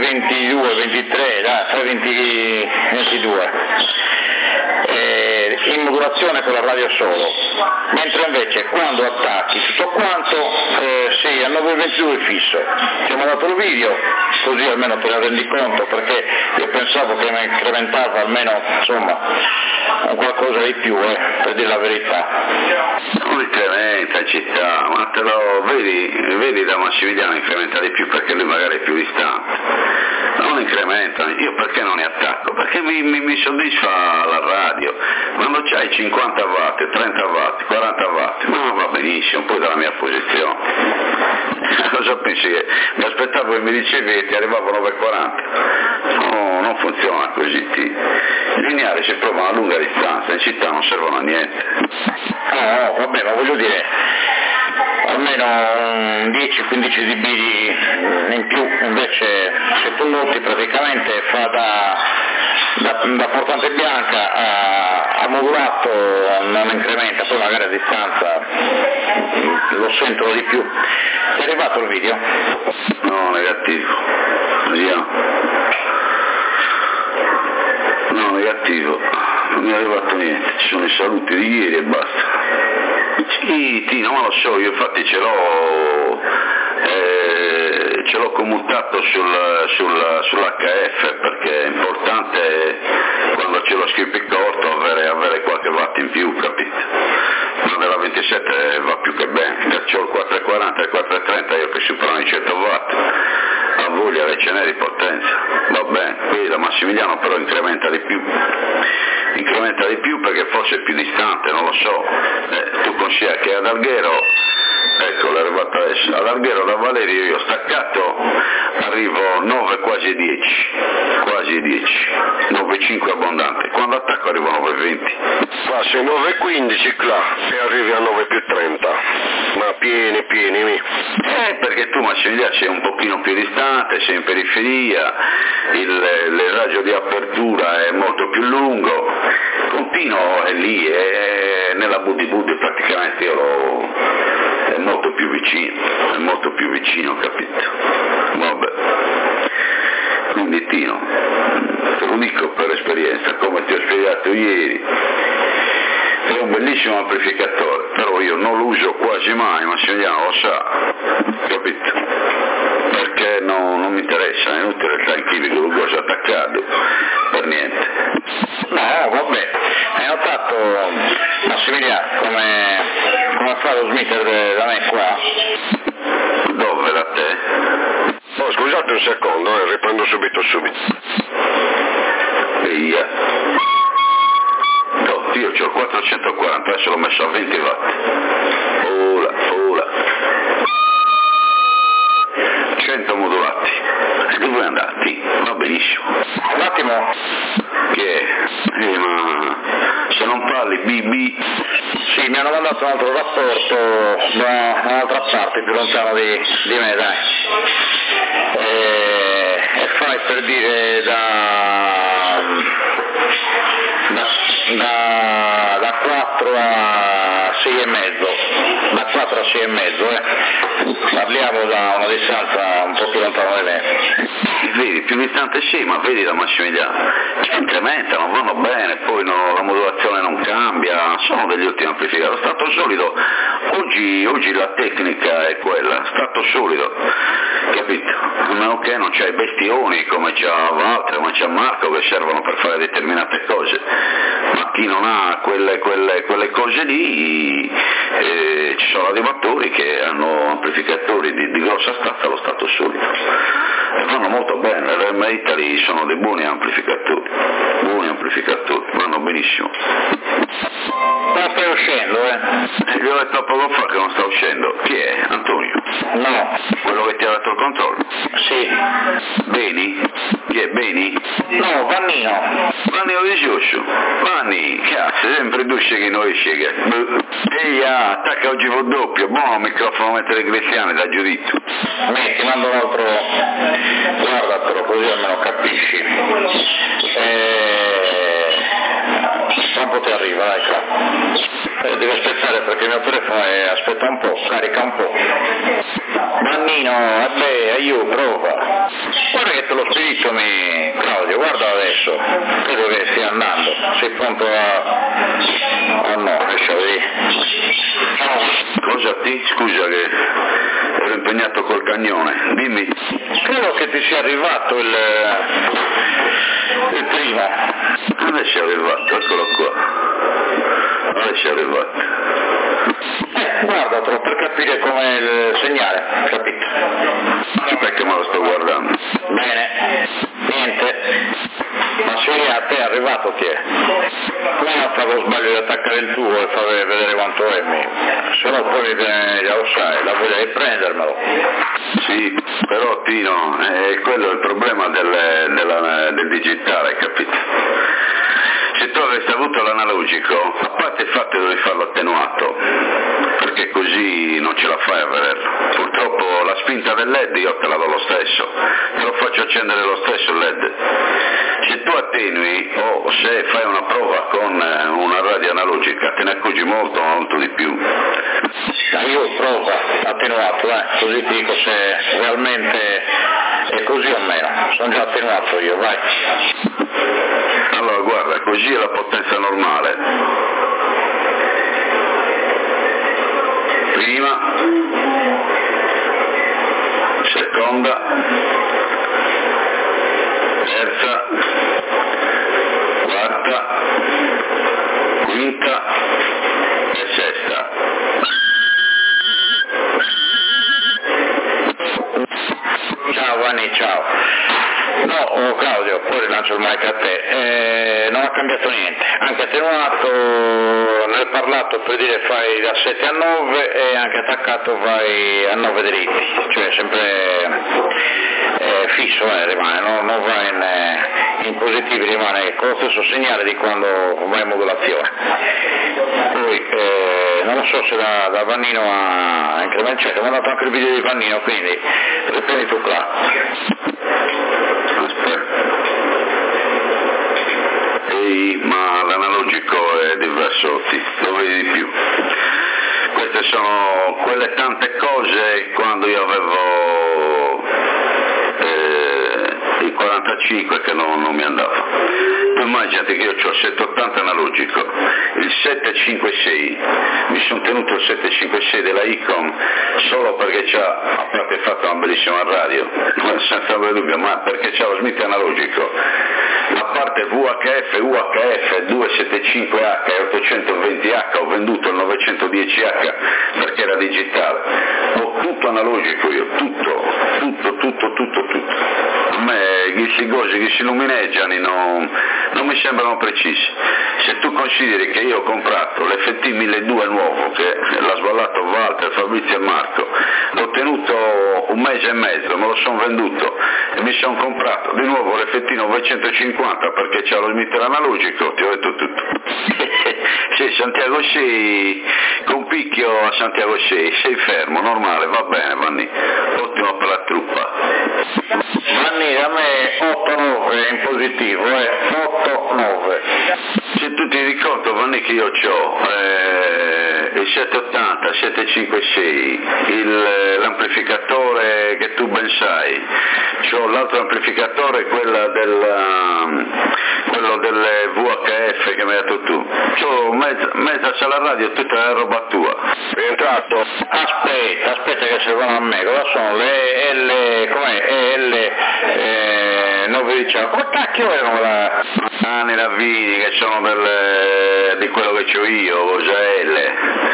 3,22, 23, dai, 3,22. In modulazione con la radio solo, mentre invece quando attacchi tutto quanto sì, a 9,22 fisso. Ti ho mandato il video, così almeno te ne rendi conto, perché io pensavo che mi incrementava almeno, insomma, un qualcosa di più, per dire la verità. Non incrementa, ci sta, ma te lo vedi da Massimiliano incrementa di più perché lui magari è più distante. Non incrementa, io perché non ne attacco? Perché mi soddisfa la radio. Quando c'hai 50 watt, 30 watt, 40 watt, ma va benissimo, poi dalla mia posizione. Cosa pensi che mi aspettavo che mi dicevi che ti arrivavo a 9,40? No, non funziona così. I lineari si provano a lunga distanza, in città non servono a niente. No, vabbè, ma voglio dire, almeno 10-15 dB in più, invece se tu noti praticamente fa da portante bianca a modulato non incrementa, poi magari a distanza lo sentono di più. Ti è arrivato il video? No, negativo. Vediamo. No, negativo. Non mi è arrivato niente, ci sono i saluti di ieri e basta. Sì, non lo so, io infatti ce l'ho commutato sull'HF perché è importante quando c'è lo skip corto avere qualche watt in più, capito? Ma nella 27 va più che bene, c'ho il 440 e il 430 io che superano i 100 watt, a voglia le ceneri di potenza, va bene, qui da Massimiliano però incrementa di più perché forse è più distante, non lo so, tu consigli che ad Alghero, ecco l'è arrivato adesso, ad Alghero da Valerio io staccato arrivo 9 quasi 10, 9,5 abbondante, quando attacco arrivo a 9,20. Passi 9,15 là e arrivi a 9,30, ma pieni, perché tu Massimiliano sei un pochino più distante, sei in periferia, il raggio di apertura è molto più lungo, continuo è lì, è nella Buddi praticamente è molto più vicino, capito? Vabbè. Quindi Tino, te lo dico per esperienza, come ti ho spiegato ieri, è un bellissimo amplificatore, però io non lo uso quasi mai, Massimiliano lo sa, capito? Perché non mi interessa, è inutile stare in chili con lo coso attaccato, per niente. No, vabbè, hai notato Massimiliano come fa lo smitter da me qua? Dove, da te? Oh, scusate un secondo, riprendo subito. Via. No, io c'ho il 440, adesso l'ho messo a 20 watt. Ola. 100 modulati. E dove andati? Va benissimo. Un attimo. Che è? Ma se non parli BB... Sì, mi hanno mandato un altro rapporto da un'altra parte, più lontano di me, dai. E fai per dire da 4 a 6,5, da 4 a 6,5, parliamo da una distanza un po' più lontana di me. Vedi, più distante sì, ma vedi da Massimiliano, incrementano, vanno bene, poi la modulazione non cambia, sono degli ottimi amplificatori, stato solido, oggi la tecnica è quella, stato solido, capito? A meno che non c'hai bestioni come c'ha Walter, come c'ha Marco che servono per fare determinate cose, ma chi non ha quelle cose lì, ci sono radioamatori che hanno amplificatori di grossa stazza allo stato solido e vanno molto bene, le RM Italy sono dei buoni amplificatori, vanno benissimo. Ma stai uscendo, Gli ho detto poco fa che non sta uscendo. Chi è? Antonio? No. Quello che ti ha dato il controllo? Sì. Beni? Chi è Beni? No, Vannino. Vannino di Giuscio. Vanni, cazzo, sempre dusce che noi sceglie. Ehi, attacca oggi col doppio, buono microfono mettere Gressiani da giudizio. Ti mando un altro, guardatelo così almeno capisci. Tra un po' ti arriva, dai, devi aspettare perché il mio telefono aspetta un po', carica un po'. Mannino, aiuto, prova. Guarda che te lo spirito Claudio, guarda adesso, credo che stia andando, sei pronto a... oh no, lascia vedere. Cosa ti? Scusa che ero impegnato col cagnone, dimmi. Credo che ti sia arrivato il primo. Adesso è arrivato, eccolo qua. Adesso è arrivato. Guardatelo per capire com'è il segnale, capito? Aspetta che me lo sto guardando. Bene, niente. Ma se a te è arrivato chi è? Come non fa lo sbaglio di attaccare il tuo e far vedere quanto è, se no poi già lo sai, la voglia di prendermelo. Sì, però Tino, quello è il problema del digitale, capito? Se tu avresti avuto l'analogico, a parte il fatto che devi farlo attenuato, perché così non ce la fai a vederlo. Purtroppo la spinta del LED io te la do lo stesso, te lo faccio accendere lo stesso il LED. Se tu attenui o se fai una prova con una radio analogica te ne accorgi molto, molto di più. Io provo attenuato, così ti dico se realmente è così o meno. Sono già attenuato io, vai. Allora guarda, così è la potenza normale. Prima, seconda, terza, quarta, quinta e sesta. Ciao Vanni, ciao. No, Claudio, poi rilancio il mic a te. Non ha cambiato niente, anche attenuato, ne ho parlato per dire fai da 7 a 9 e anche attaccato vai a 9 diritti, cioè sempre fisso rimane, non va in positivi, rimane con lo stesso segnale di quando vai in modulazione. Poi non lo so se da Vannino a incrementare, ho mandato anche il video di Vannino, quindi riprendi tu qua. Ehi, ma l'analogico è diverso, lo vedi di più. Queste sono quelle tante cose quando io avevo il 45 che non mi andava. Tu immaginati che io ho il 780 analogico, il 756, mi sono tenuto il 756 della Icon solo perché a parte fatto una bellissima radio, senza avere dubbio, ma perché c'ha lo Smith analogico. A parte VHF, UHF, 275H e 820H, ho venduto il 910H perché era digitale. Ho tutto analogico io, tutto. A me questi cose che si lumineggiano non mi sembrano precisi. Se tu consideri che io ho comprato l'FT 1200 nuovo, che l'ha sballato Walter, Fabrizio e Marco, l'ho tenuto un mese e mezzo, me lo sono venduto e mi sono comprato di nuovo l'FT 950 perché c'è lo Smith analogico, ti ho detto tutto. Sì, Santiago sei, con picchio a Santiago sei fermo, normale, va bene Vanni, ottimo per la truppa. Vanni, da me 8-9 in positivo, 8-9. Se tu ti ricordi Vanni che io ho il 780, 756, l'amplificatore che tu ben sai, c'ho l'altro amplificatore, quello delle VHF che mi hai detto tu, c'ho mezza sala radio, tutta la roba tua. È entrato? Aspetta che servono a me, cosa sono? Le L, com'è? L 919, come cacchio erano la... Anni Ravini che sono di quello che c'ho io, Cos'è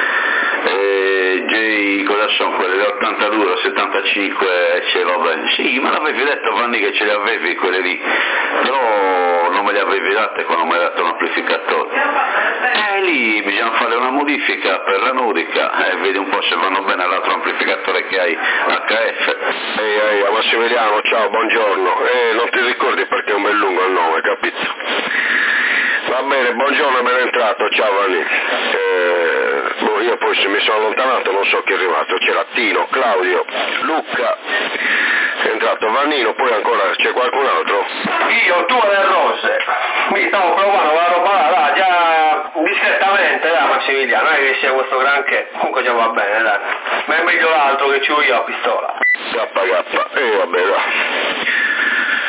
J, cosa sono quelle, l'82, 75, ce l'ho, sì, ma l'avevi detto Vanni che ce le avevi quelle lì, però non me le avevi date quando mi hai dato l'amplificatore. Lì bisogna fare una modifica per la nodica, vedi un po' se vanno bene all'altro amplificatore che hai, HF. Ehi, Massimiliano, ciao, buongiorno. Non ti ricordi perché è un bel lungo il nome, capito? Va bene, buongiorno, me ne è entrato, ciao Vanni. Io poi se mi sono allontanato non so chi è arrivato, c'era Tino, Claudio, Luca, è entrato Vannino, poi ancora c'è qualcun altro? Io, tu e le rose, mi stavo provando la roba là, già discretamente, Massimiliano, non è che sia questo granché, comunque già va bene, dai, ma è meglio l'altro che c'ho io a pistola. Vabbè, dai.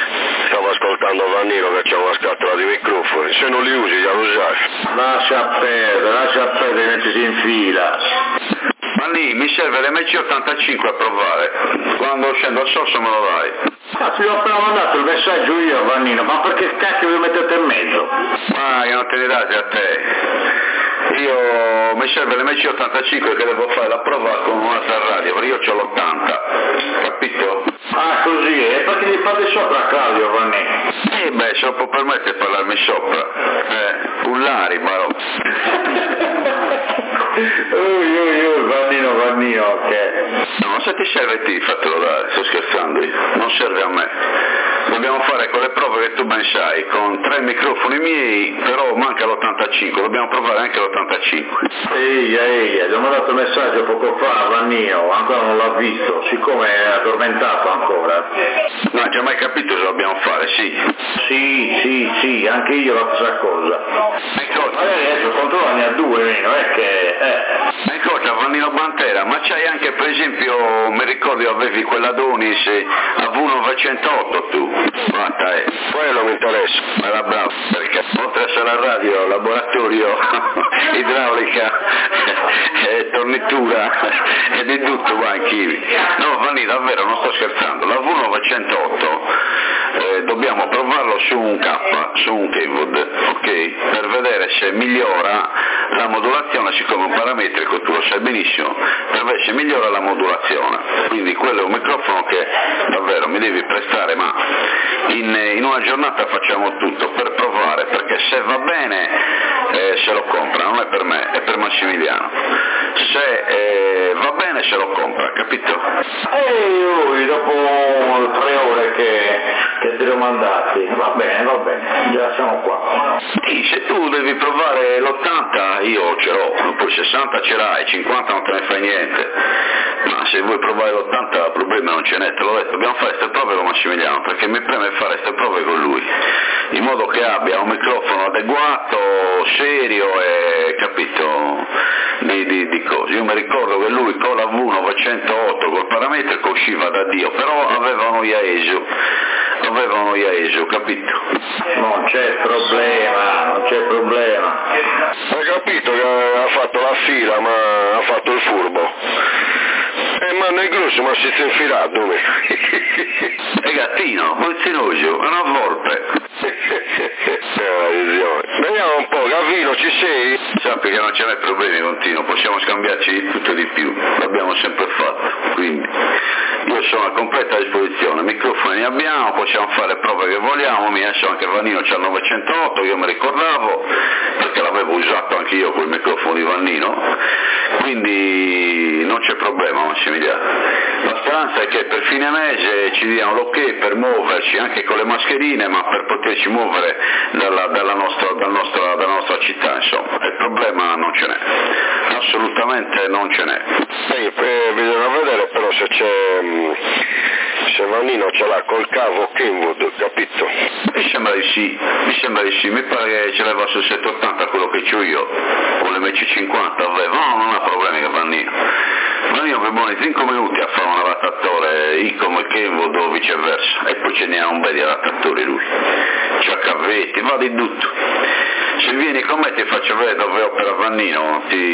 Vannino che c'è una scatola di microfoni, se non li usi già lo sai. Lascia perdere, mettiti in fila. Ma lì mi serve l'MC85 a provare, quando scendo al sorso me lo dai. Ma ti ho appena mandato il messaggio io, Vannino, ma perché cacchio vi mettete in mezzo? Ma che non te ne date a te. Io mi serve l'MC85 che devo fare la prova con un'altra radio, perché io ho l'80, capito? Ah, così, e perché gli fate sopra a Claudio, Vannino? Beh, se lo può permettere di parlarmi sopra. Pullari, ma Vannino, ok. No, se ti serve ti fatelo dare, sto scherzando io, non serve a me. Dobbiamo fare quelle prove che tu ben sai, con 3 microfoni miei, però manca l'85, dobbiamo provare anche l'85. Ehi, gli ho mandato un messaggio poco fa, Vannino, ancora non l'ha visto, siccome è addormentato ancora. Non ha già mai capito cosa dobbiamo fare, sì. Sì, anche io la stessa cosa. Magari adesso controllani a 2 meno, è che... Ascolta, Vannino Bantera, ma c'hai anche, per esempio, mi ricordo avevi quella Donis a V908 tu? Guarda, quello mi interessa. Ma era bravo, perché oltre a essere la radio, laboratorio, idraulica, tornitura e di tutto va in chivi. No, Vannino, davvero, non sto scherzando, la V908 dobbiamo provarlo su un K, su un Kenwood, ok? Per vedere se migliora la modulazione, siccome è un parametrico, tu lo sai benissimo, per vedere se migliora la modulazione. Quindi quello è un microfono che davvero mi devi prestare, ma in una giornata facciamo tutto per provare, perché se va bene se lo compra, non è per me, è per Massimiliano. Se va bene se lo compra, capito? Lui dopo 3 ore che te li ho mandati, va bene, già siamo qua. Sì, se tu devi provare l'80 io ce l'ho, poi 60 ce l'hai, 50 non te ne fai niente, ma se vuoi provare l'80 problema non ce n'è, te l'ho detto, dobbiamo fare queste prove con Massimiliano, perché mi preme fare queste prove con lui, in modo che abbia un microfono adeguato, serio e capito, di cose. Io mi ricordo che lui con la V908 col parametrico usciva da Dio, però aveva un Iaesio, capito? Non c'è problema. Hai capito che ha fatto la fila, ma ha fatto il furbo? Ma nel grosso ma si è infilato. È gattino, polizzinoso, è una volpe. Vediamo un po', Gavino, ci sei? Sappi che non ce n'è problemi continuo, possiamo scambiarci di tutto e di più, l'abbiamo sempre fatto, quindi io sono a completa disposizione, microfoni ne abbiamo, possiamo fare prove che vogliamo, mi adesso anche Vannino c'ha il 908, io mi ricordavo, perché l'avevo usato anche io col microfono di Vannino, quindi non c'è problema Massimiliano. La speranza è che per fine mese ci diano l'ok per muoverci anche con le mascherine, ma per poterci muovere dalla nostra città, insomma. Il problema non ce n'è, assolutamente non ce n'è. Bisogna vedere però se Vannino ce l'ha col cavo Kenwood, capito? Mi sembra di sì, mi pare che ce l'aveva sul 780 quello che c'ho io, con l'MC50 aveva, no, non ha problemi che Vannino per buoni 5 minuti a fare un adattatore Icom e Kenwood o viceversa, e poi ce ne ha un bel di adattatori lui, c'ha cavetti, va di tutto. Se vieni con me ti faccio vedere dove opera Vannino,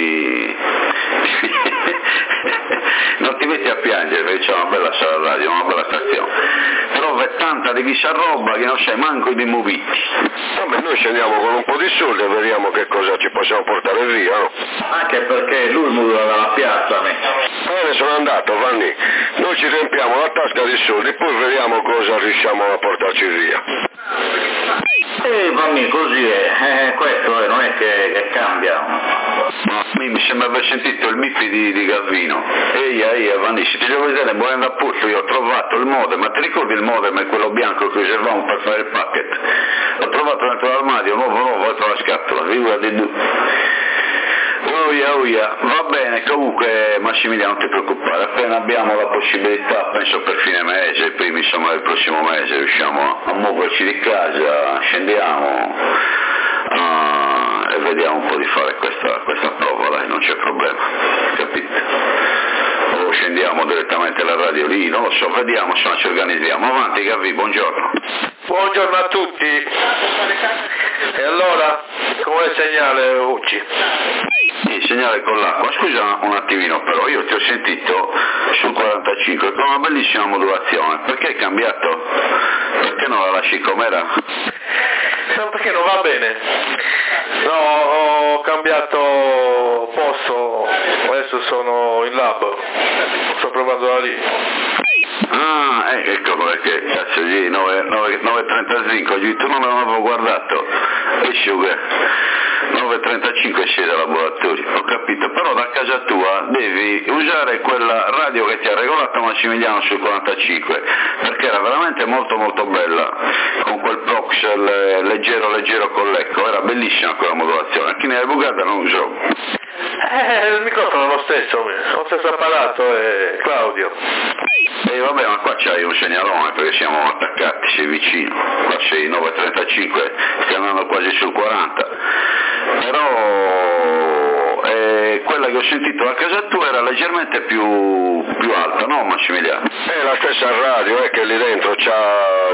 non ti metti a piangere perché c'è una bella sala radio, una bella stazione, però è tanta di chissà roba che non sai manco di movitti. Vabbè, noi scendiamo con un po' di soldi e vediamo che cosa ci possiamo portare via, no? Anche perché lui modula dalla piazza a me. Bene, sono andato, Vanni, noi ci riempiamo la tasca di soldi, poi vediamo cosa riusciamo a portarci via. Vanni, così è, questo non è che cambia. Ma mi sembra aver sentito il mippi di Gavino. Ehi, Vanni, se ti devo vedere, volendo appunto, io ho trovato il modem, ma ti ricordi il modem, quello bianco che usavamo per fare il packet? L'ho trovato dentro l'armadio, nuovo, dentro la scatola, figurati tu. Oia, va bene, comunque Massimiliano non ti preoccupare, appena abbiamo la possibilità, penso per fine mese, primi insomma del prossimo mese, riusciamo a muoverci di casa, scendiamo e vediamo un po' di fare questa prova, dai, non c'è problema, capito? O scendiamo direttamente alla radio lì, non lo so, vediamo se ci organizziamo. Avanti Gavi, buongiorno. Buongiorno a tutti. E allora, com'è il segnale oggi? Il segnale con l'acqua, scusa un attimino però, io ti ho sentito sul 45 con una bellissima modulazione, perché hai cambiato? Perché non la lasci com'era? No, perché non va bene. No, ho cambiato posto, adesso sono in lab, sto provando da lì. Ah, ecco perché, cazzo di 9.35, oggi tu non l'avevo guardato, esce 9.35 esce dal laboratorio, ho capito, però da casa tua devi usare quella radio che ti ha regolato Massimiliano sul 45, perché era veramente molto molto bella, con quel prox leggero con l'ecco, era bellissima quella modulazione, chi ne è bucata non so. Il microfono è lo stesso apparato è Claudio. E vabbè, ma qua c'hai un segnalone perché siamo attaccati, sei vicino, qua sei 9.35, stai andando quasi sul 40, però quella che ho sentito a casa tua era leggermente più alta, no Massimiliano? È la stessa radio, è che lì dentro c'ha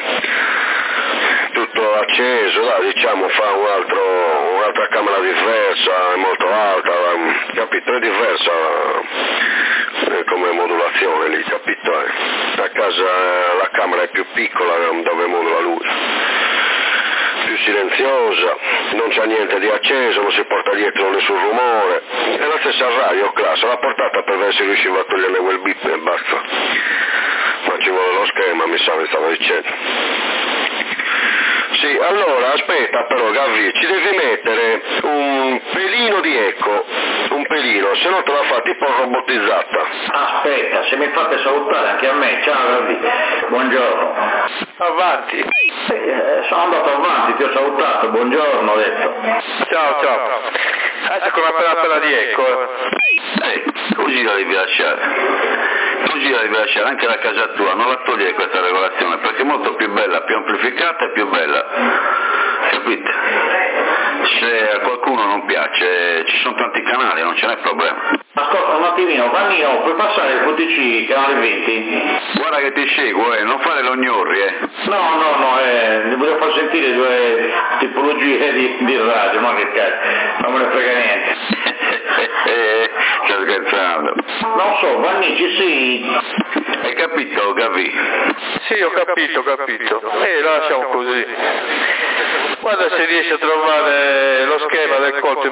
tutto acceso, diciamo fa un'altra camera diversa, è molto alta, capito? È diversa come modulazione lì, capito? A casa la camera è più piccola dove modula lui, più silenziosa, non c'è niente di acceso, non si porta dietro nessun rumore, è la stessa radio classe, l'ha portata per vedere se riusciva a togliere quel bip e basta, ma ci vuole lo schema, mi stava dicendo. Sì, allora aspetta però Gavi, ci devi mettere un pelino di eco, un pelino, se no te la fa tipo robotizzata. Aspetta, se mi fate salutare anche a me, ciao Gavi, buongiorno. Avanti. Sono andato avanti, ti ho salutato, buongiorno ho detto. Ciao. Adesso con appena di eco. Così la devi lasciare, anche la casa tua, non la togliere questa regolazione, perché è molto più bella, più amplificata e più bella, capite? Se a qualcuno non piace, ci sono tanti canali, non ce n'è problema. Ascolta un attimino, Vannino, puoi passare il QTC, canale 20? Guarda che ti seguo, non fare l'ognorri, No, vi voglio far sentire due tipologie di radio, ma che cazzo, non me ne frega niente. Stai scherzando? Non so, Vanni, sì. Hai capito, Gavi? Sì, ho capito. Lasciamo così. Guarda se riesci a trovare lo schema del Colt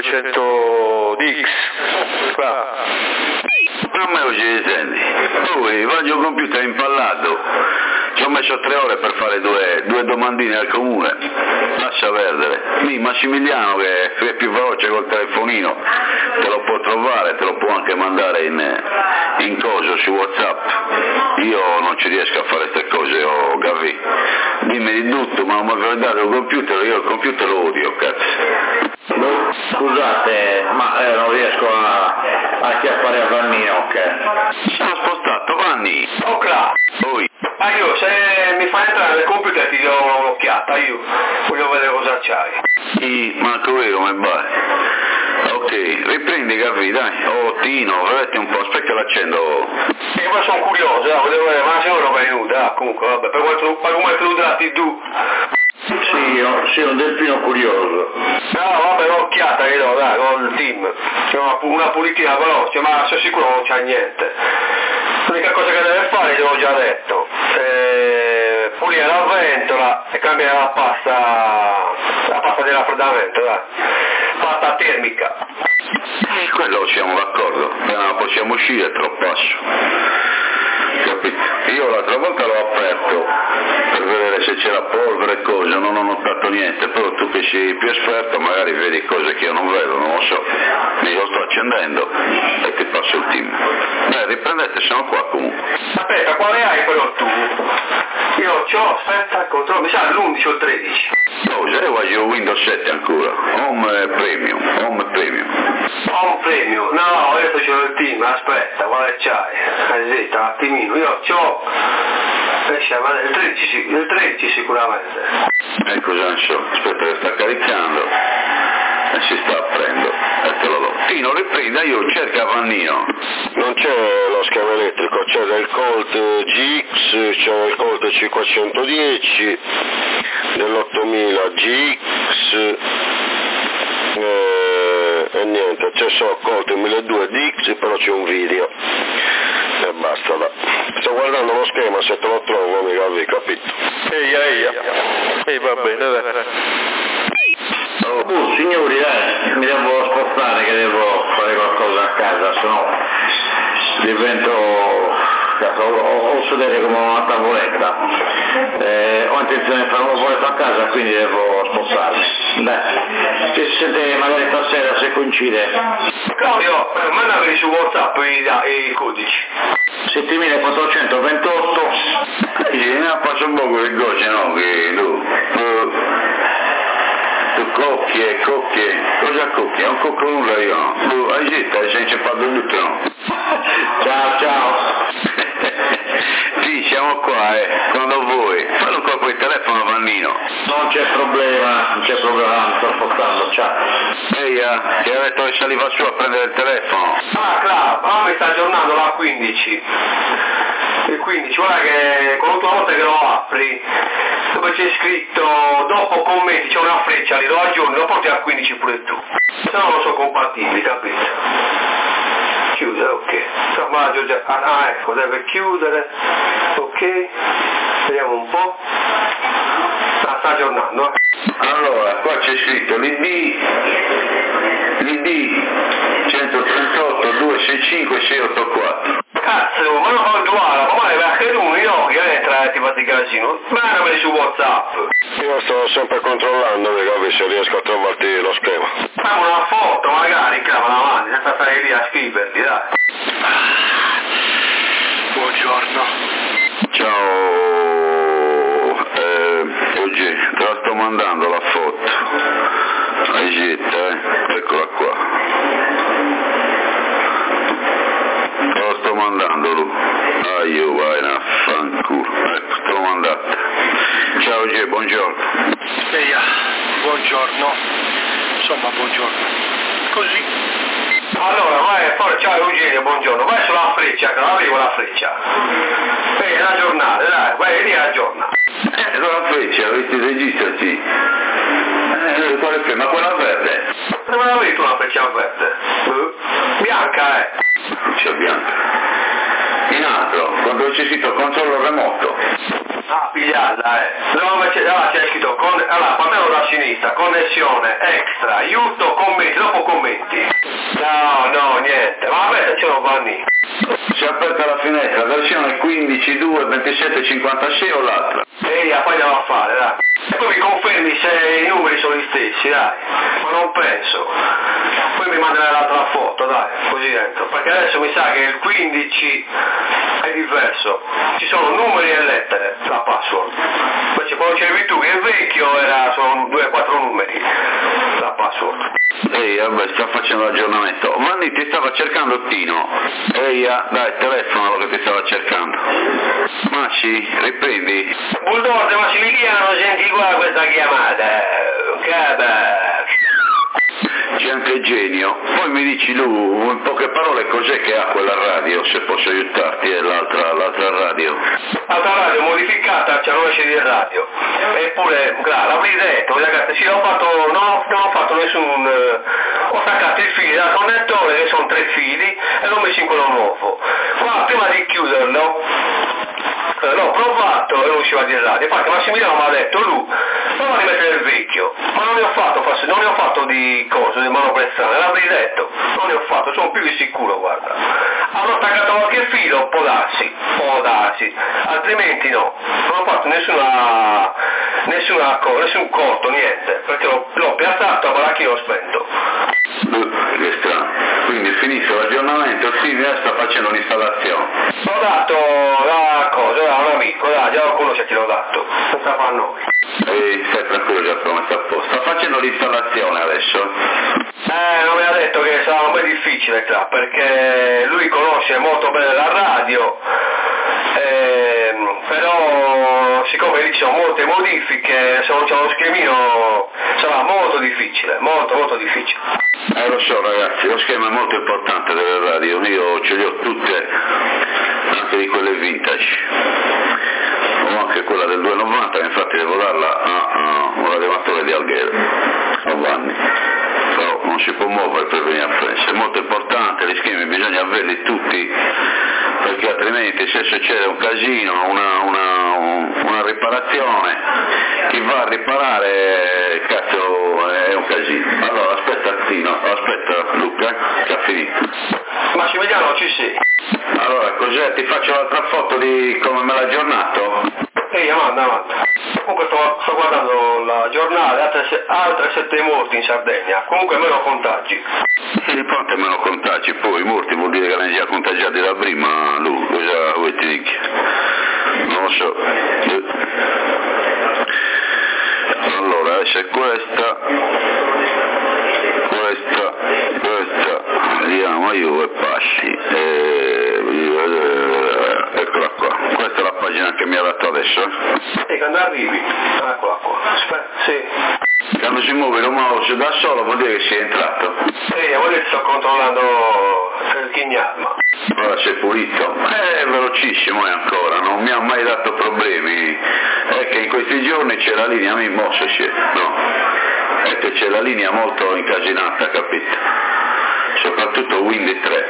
1200X. Qua. Non me lo senti. Poi voglio un computer impallato. Ci ho messo 3 ore per fare due domandine al comune. Lascia perdere. Lì Massimiliano che è più veloce col telefonino te lo può trovare, te lo può anche mandare in coso su WhatsApp. Io non ci riesco a fare queste cose, Gavi. Dimmi di tutto, ma non mi avete dato il computer, io il computer lo odio, cazzo. Scusate, ma non riesco a chiappare a Vannino, ok? Sono spostato, Vanni. Ocla! Poi. Io se mi fai entrare nel computer ti do un'occhiata, io voglio vedere cosa c'hai. Marco Vero, come vai? Ok, riprendi Gavi, dai. Tino, vedete un po', aspetta che l'accendo. Poi sono curioso, volevo vedere, ma se non è venuta, comunque, vabbè, per come te lo tratti tu. Sì, un delfino curioso. No, vabbè, un'occhiata che do, dai, con il team. C'è una pulitina veloce, ma sono sicuro non c'è niente. L'unica cosa che deve fare, te l'ho già detto, pulire la ventola e cambiare la pasta di raffreddamento, dai. Pasta termica. Quello siamo d'accordo, possiamo uscire, te lo passo. Capito? Io l'altra volta l'ho aperto per vedere se c'era polvere e cose, non ho notato niente, però tu che sei più esperto magari vedi cose che io non vedo, non lo so. Io lo sto accendendo e ti passo il team. Riprendete, sono qua comunque. Aspetta, quale hai però tu? Io aspetta, controllo, mi sa l'11 o il 13. No, se quasi ho Windows 7 ancora, Home Premium. Home Premium? No, io c'ho il team, aspetta, quale c'hai? Aspetta un attimino, io c'ho... il 13 sicuramente. Cosa ne so, aspetta che sta caricando e si sta aprendo, e te lo do. Tino, riprenda, io cerca Vannino. Non c'è lo schema elettrico, c'è del Colt GX, c'è del Colt 510, dell'8000 GX, e niente, c'è solo Colt 1200 DX, però c'è un video e basta là. Sto guardando lo schema, se te lo trovo mica avevi capito. Va bene, dai. Oh, signori, mi devo spostare che devo fare qualcosa a casa, sennò divento ho sedere come una tavoletta. Ho intenzione di fare un lavoretto a casa, quindi devo spostarmi. Beh, che si sente magari stasera se coincide. Claudio, mandami su WhatsApp i codici. 7428. Faccio un po' quel goce, no? Che tu coccie, cosa coccie? Non cocco nulla io, no? Hai detto, sei inceppato tutto, no? Ciao. Sì, siamo qua, quando vuoi. Fallo un colpo di telefono, Vannino. Non c'è problema, mi sto spostando, ciao. Ehi, ti ha detto che saliva su a prendere il telefono. Mi sta aggiornando la 15. Il 15, guarda che con l'ultima volta che lo apri, dove c'è scritto dopo commenti, c'è una freccia lì, lo aggiorni, lo porti a 15 pure tu. Se no non sono compatibili, capito? Chiudere, ok. Ecco, deve chiudere, ok. Vediamo un po'. Sta aggiornando, Allora, qua c'è scritto l'ID 138 265 684. Cazzo, ma non fa uguale, ma male perché tu io che entra e ti fa di casino. Mandameli su WhatsApp. Io sto sempre controllando per capire se riesco a trovarti lo schema. Fammi una foto magari, cavolo avanti, senza stare lì a scriverti, dai. Buongiorno. Ciao. Oggi te la sto mandando la foto. Hai getta, eccola qua. Te la sto mandando, Lu. Io vai a fanculo. Ecco, te l'ho mandata. Ciao G, buongiorno. Buongiorno. Insomma, buongiorno. Così. Allora, vai, ciao Eugenio, buongiorno, vai sulla freccia, che non avevo la freccia. La giornata, dai, vai lì a giornata. La freccia, avete registrati. Quale freccia? Ma quella verde? Dove l'avevi tu una freccia verde? Bianca, Freccia bianca. In altro, quando c'è scritto controllo remoto. Pigliarla, Dove c'è scritto, partendo da sinistra, connessione, extra, aiuto, commenti, dopo commenti. No, niente, ma vabbè se ce lo vanni. Si è aperta la finestra, versione 15, 2, 27, 56 o l'altra? Poi andiamo a fare, dai. E poi mi confermi se i numeri sono gli stessi, dai. Ma non penso. Poi mi manderai l'altra foto, dai, così dentro. Perché adesso mi sa che il 15 è diverso. Ci sono numeri e lettere, la password. Invece quando c'eri tu che è vecchio sono 2-4 numeri, la password. Vabbè, sta facendo l'aggiornamento. Vanni ti stava cercando Tino. Dai, telefonalo che ti stava cercando. Masci, riprendi. Bulldozer Massimiliano, senti qua questa chiamata. C'è anche Genio. Poi mi dici Lu, in poche parole cos'è che ha quella radio, se posso aiutarti, è l'altra radio. L'altra radio modificata, c'è una CD radio. Eppure, l'avrei detto, ragazzi, sì, non ho fatto nessun... ho staccato i fili dal connettore, che sono 3 fili, e l'ho messo in quello nuovo. Qua, prima di chiuderlo, l'ho provato e non usciva di radio. Infatti Massimiliano mi ha detto, prova a rimettere il vecchio, ma non ne ho fatto di cose, di manovrare, l'avrei detto, non ne ho fatto, sono più di sicuro, guarda. Hanno staccato qualche filo, può darsi, altrimenti no, non ho fatto nessun corto, niente, perché l'ho piazzato a baracchino spento. Che strano. Quindi finito l'aggiornamento, Silvia sta facendo l'installazione. L'ho dato a un amico, già lo conosce chi l'ho dato, senza far noi. Stai tranquillo, già promesso a posto. Sta facendo l'installazione adesso? Non mi ha detto che sarà un po' di difficile, perché lui conosce molto bene la radio, però siccome lì ci sono molte modifiche, se non c'è uno schemino sarà molto difficile, molto difficile. Lo so ragazzi, lo schema è molto importante delle radio, io ce le ho tutte, anche di quelle vintage, ho anche quella del 290 che infatti devo darla a un radioamatore di Alghero, a Vanni, però non si può muovere per venire a French, è molto importante, gli schemi bisogna averli tutti, perché altrimenti se succede un casino, una riparazione, chi va a riparare, cazzo, è un casino. Allora aspetta Luca, che ha finito. Massimiliano, ci sei? Allora, cos'è? Ti faccio l'altra foto di come me l'ha aggiornato? Manda. Comunque sto guardando la giornale, altre 7 morti in Sardegna, comunque meno contagi. Di fronte meno contagi, poi morti vuol dire che erano già contagiati da prima, lui, cosa vuoi ti dica? Non lo so. Allora, c'è questa, vediamo io e passi, eccola qua, questa è la pagina che mi ha dato adesso. Quando arrivi, eccola qua, aspetta, sì. Quando si muove il mouse da solo vuol dire che si è entrato. Vuol dire che sto controllando il Chignarma. Ora c'è pulito, è velocissimo ancora, non mi ha mai dato problemi, è che in questi giorni c'è la linea, mi mosso no, è che c'è la linea molto incasinata, capito? Soprattutto Windy 3.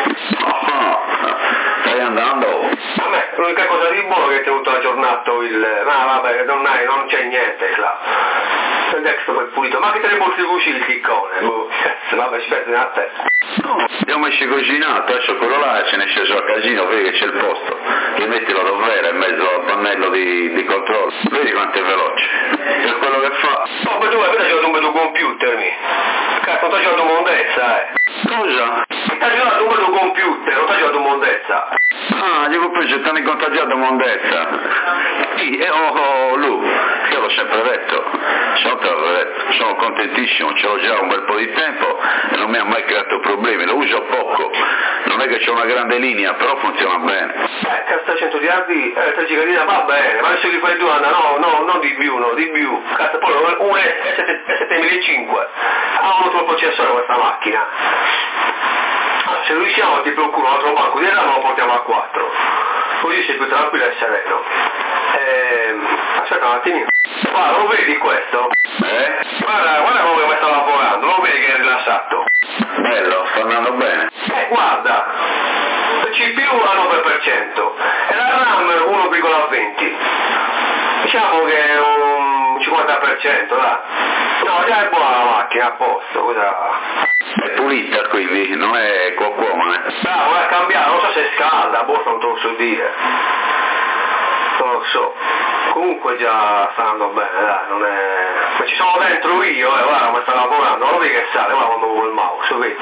Stai andando? Vabbè, l'unica cosa di buono che hai tenuto aggiornato vabbè, non c'è niente là. Il desktop è pulito, ma che te ne posso uscire il cliccone? Vabbè, aspetta a te. No, abbiamo messo cosinato, adesso quello là se ne è sceso a casino, vedi che c'è il posto, rimettilo dov'era in mezzo al pannello di controllo, vedi quanto è veloce, è quello che fa. Oh, ma tu hai giocato un bel computer, cazzo, non ti ha giocato mondezza, Cosa? Ti ha giocato un bel computer, non ti ha giocato mondezza. Ah, dico poi c'è tanto contagiato mondezza. Sì, Lu, io l'ho sempre detto, sono contentissimo, ce l'ho già un bel po' di tempo e non mi ha mai creato problemi, lo uso poco, non è che c'è una grande linea, però funziona bene. Cazzo, 100 di ardi, 3 gigatina va bene, ma adesso gli fai 2 anni, no, non di più, cazzo, poi uno è 7500, ha un altro processore questa macchina. Se riusciamo ti procuro un altro banco di RAM, lo portiamo a 4, così sei più tranquillo e sereno. Aspetta un attimino, guarda, lo vedi questo? Guarda come sta lavorando, lo vedi che è rilassato? Bello, sta andando bene. Guarda, il CPU al 9% e la RAM 1,20, diciamo che è un 50%, dai. No, già è buona la macchina, a posto, cosa... È pulita quindi, non è qualcuomane. Bravo, è cambiato, non so se è scalda, non te lo so dire. Non lo so. Comunque già sta andando bene, dai, non è... Ma ci sono dentro io, guarda come sta lavorando, non lo vedi che sale, guarda quando muovo il mouse, vedi?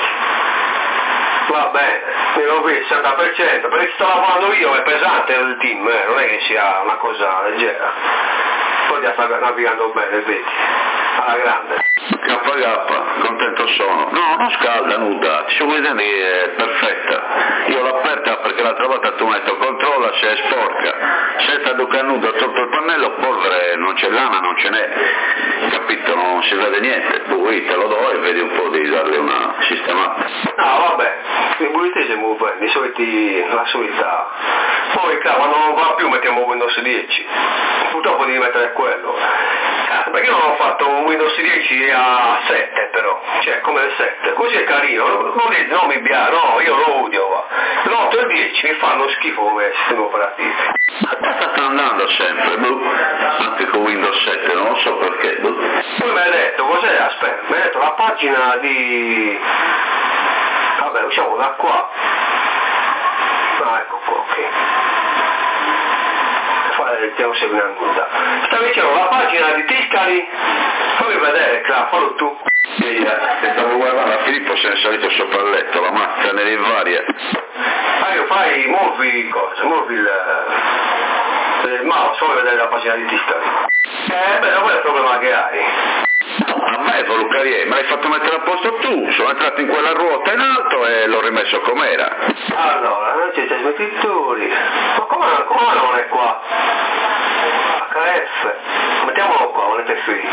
Va bene, lo vedi, 60%, perché sto lavorando io, è pesante il team, non è che sia una cosa leggera. Poi già sta navigando bene, vedi? Alla grande. KK, contento sono. No, non scalda nuda, ti vuoi vedere che è perfetta. Io l'ho aperta perché l'altra volta tu mi hai detto controlla se è sporca. Se sta duca nuda sotto il pannello, polvere, non c'è lana, non ce n'è. Capito? Non si vede niente. Poi te lo do e vedi un po' di darle una sistemata. No, vabbè, le pulite si muovono, la solita. Poi quando non va più mettiamo Windows 10. Purtroppo devi mettere quello. Perché io non ho fatto un Windows 10 a 7 però, cioè come il 7, così è carino, non mi piace, no, io lo odio, va. L'8 e il 10 mi fanno schifo come sistemi operativi. Sta andando sempre, anche con Windows 7, non lo so perché. Poi mi hai detto, cos'è? Aspetta, mi hai detto la pagina di... Vabbè, usciamo da qua. Ah, ecco qua, ok. Stiamo seguendo. Sta vicino la pagina di Tiscali, fammi vedere, fallo tu. Stavo guardando a Filippo, se ne è salito sopra il letto, la mazza nelle varie. Muovi il mouse, fammi vedere la pagina di Tiscali. Beh, qual è il problema che hai? A me, Volucarier, me l'hai fatto mettere a posto tu, sono entrato in quella ruota in alto e l'ho rimesso com'era. Allora, non c'è trasmettitori. Ma come non è qua? HF. Mettiamolo qua, volete feriti.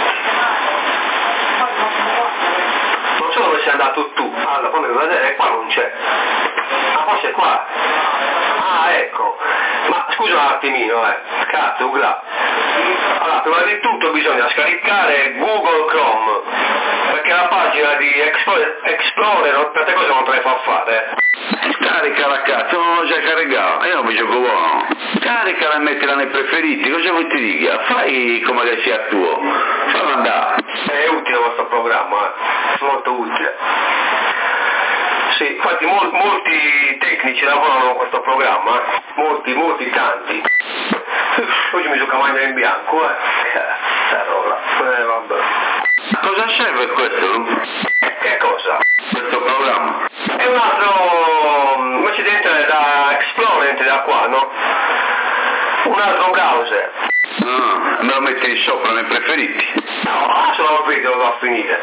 Non so dove sei andato tu. Allora, fammi vedere, qua non c'è. Ah, forse è qua. Ah, ecco. Ma scusa un attimino, cazzo, Ugla. Allora, prima di tutto bisogna scaricare Google Chrome, perché la pagina di Explorer tante cose non te le fa fare. Scarica la cazzo, non l'ho già caricato, io non mi gioco buono. Caricala e mettila nei preferiti, cosa vuoi ti dica? Fai come che sia tuo, fallo andare. È utile questo programma, molto utile. Sì, infatti molti tecnici lavorano con questo programma, molti, tanti. Oggi mi gioca maglia in bianco, Cazzo, roba. Vabbè. Cosa serve questo? Che cosa? Questo programma? È un altro, invece di entrare da Explorer, entri da qua, no? Un altro browser. Ah, me lo metti di sopra nei preferiti? No, adesso non vedi dove va a finire.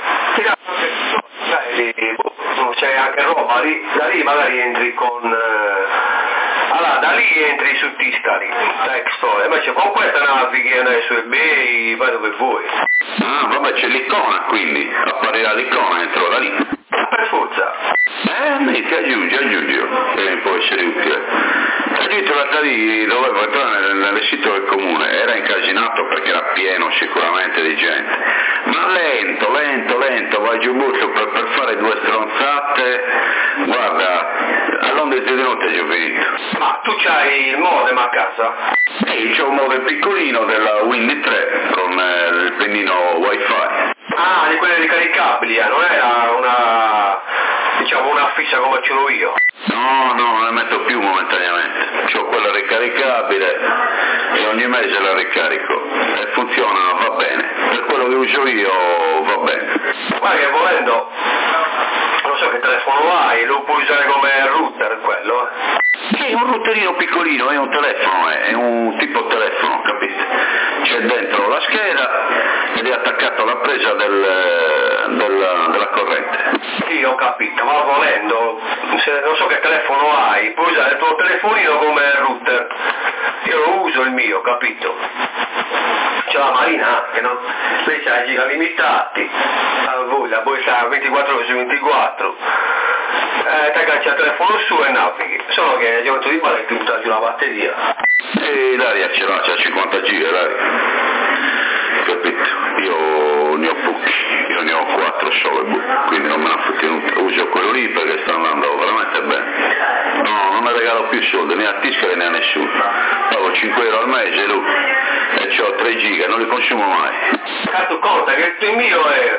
C'è anche roba lì, da lì magari entri con... allora, da lì entri su Tiscali, da Explorer, invece con questa navighi, andai su eBay, vai dove vuoi. Ah, vabbè, c'è l'icona quindi, apparirà l'icona entro da lì. Per forza. Ti aggiungi, che può essere utile. Aggiunto l'altra lì, dovevo entrare nel sito del comune, era incasinato perché era pieno sicuramente di gente, ma lento, vai giù butto per fare due stronzate, guarda, all'onde di notte è già finito. Ma tu c'hai il modem a casa? C'ho un modem piccolino della Windy 3 con il pennino wifi. Ah, di quelle ricaricabili, non era una fissa come ce l'ho io? No, non ne metto più momentaneamente. C'ho quella ricaricabile e ogni mese la ricarico e funziona, va bene. Per quello che uso io va bene. Guarda che volendo, non so che telefono hai, lo puoi usare come router quello? È un routerino piccolino, è un telefono, è un tipo telefono, capite? C'è dentro la scheda ed è attaccato alla presa della corrente. Sì, ho capito, ma volendo, non so che telefono hai, puoi usare il tuo telefonino come router. Io lo uso il mio, capito? C'è la Marina anche, no? Lei c'ha i giga limitati, la vuoi stare 24 ore su 24. Ti agganci il telefono su e navighi, solo che nel momento di male ti butta giù la batteria. E l'aria ce l'ha, c'ha 50 giga l'aria. Capito? Io ne ho pochi, io ne ho 4 solo, quindi non me ne ho tenuto. Uso quello lì perché sta andando veramente bene. No, non mi regalo più soldi, né a Tiscali né a nessuno. Pago 5 euro al mese lui e ho 3 giga, non li consumo mai. Cazzo, conta che il mio è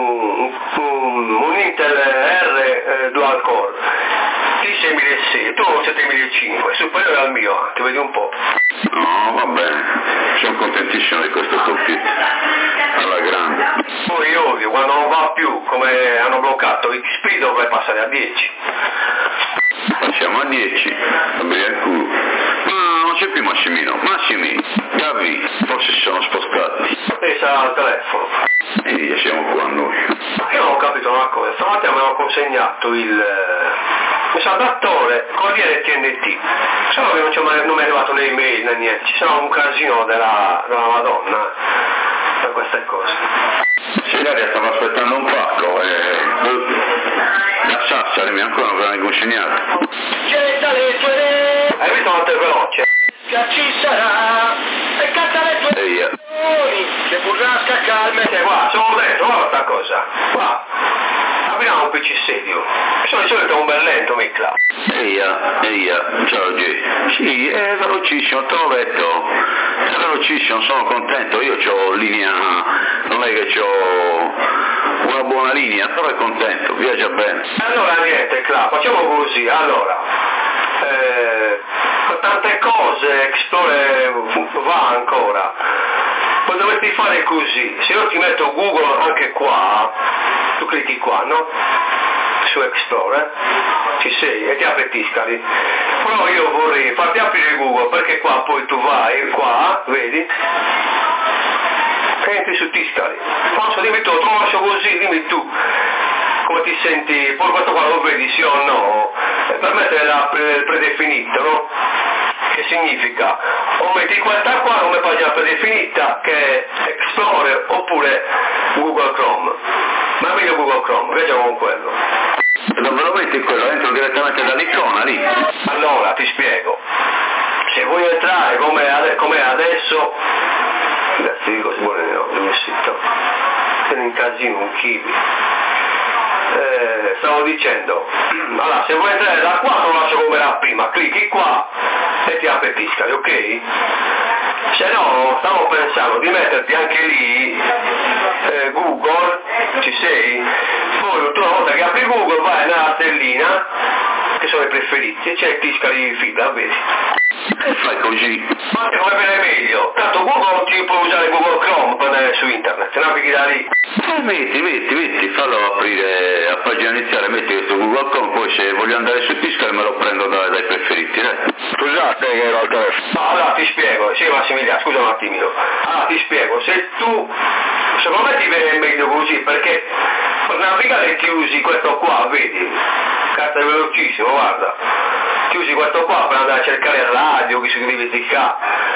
un Intel R dual core T6006, tu un 7005, superiore al mio anche, vedi un po'. No, va bene, sono contentissimo di questo computer, alla grande. Poi ovvio, quando non va più, come hanno bloccato XP, dovrai passare a 10. Passiamo a 10, va bene il culo. No, non c'è più Massimino, Massimi, Gavi, forse si sono spostati. E sarà al telefono. E siamo qua noi. Io non ho capito una cosa, stamattina mi hanno consegnato il saldatore Corriere TNT, solo che non mi è arrivato né email né niente, ci sarà un casino della Madonna per queste cose. Sì, Daria, stavo aspettando un pacco da Sassari mi ancora non ve l'hanno consegnato. Hai visto quanto è veloce? Ci sarà e canta le tue Eia. che burrasca calme. Qua, sono dentro, guarda sta cosa. Qua, apriamo un PC sedio. Sono di solito un bel lento, Micla. Eia, ciao G. Sì, è velocissimo, te l'ho detto. È velocissimo, sono contento. Io ho linea, non è che ho una buona linea, però è contento, viaggia bene. Allora niente, Cla, facciamo così, allora. Con tante cose, Explorer va ancora. Poi dovresti fare così, se io ti metto Google anche qua, tu clicchi qua, no? Su Explorer, ci sei e ti apre Tiscali. Però io vorrei farti aprire Google perché qua poi tu vai qua, vedi? metti su Tiscali. Non so, dimmi tu, lo lascio così, dimmi tu. Come ti senti? Poi questo qua lo vedi sì o no? Per me è il predefinito, no? Che significa? O metti questa qua come pagina predefinita che è Explorer oppure Google Chrome. Ma meglio Google Chrome, vediamo con quello. Dove lo metti quello? Entro direttamente dall'icona lì? Allora, ti spiego. Se vuoi entrare come adesso, ti dico se vuole il mio sito, se ne incasino un kiwi. Stavo dicendo, allora se vuoi entrare da qua lo lascio come era prima, clicchi qua e ti apre Tiscali, ok? Se no, stavo pensando di metterti anche lì Google, ci sei? Poi tu una volta che apri Google vai nella stellina, che sono i preferiti, e c'è Tiscali fila, vedi? E fai così. Ma come bene meglio, tanto Google non ti puoi usare Google Chrome per andare su internet, se navighi da lì. Metti, fallo aprire a pagina iniziale, metti su Google Chrome, poi se voglio andare su Tiscali me lo prendo dai preferiti, Scusate che ero al telefono. No, allora ti spiego, sì Massimiliano, scusa un attimino. Allora ti spiego, se tu, secondo me ti viene meglio così, perché per navigare ti usi questo qua, vedi? Carta velocissimo, guarda. Ti usi questo qua per andare a cercare il radio, che si deve ziccare.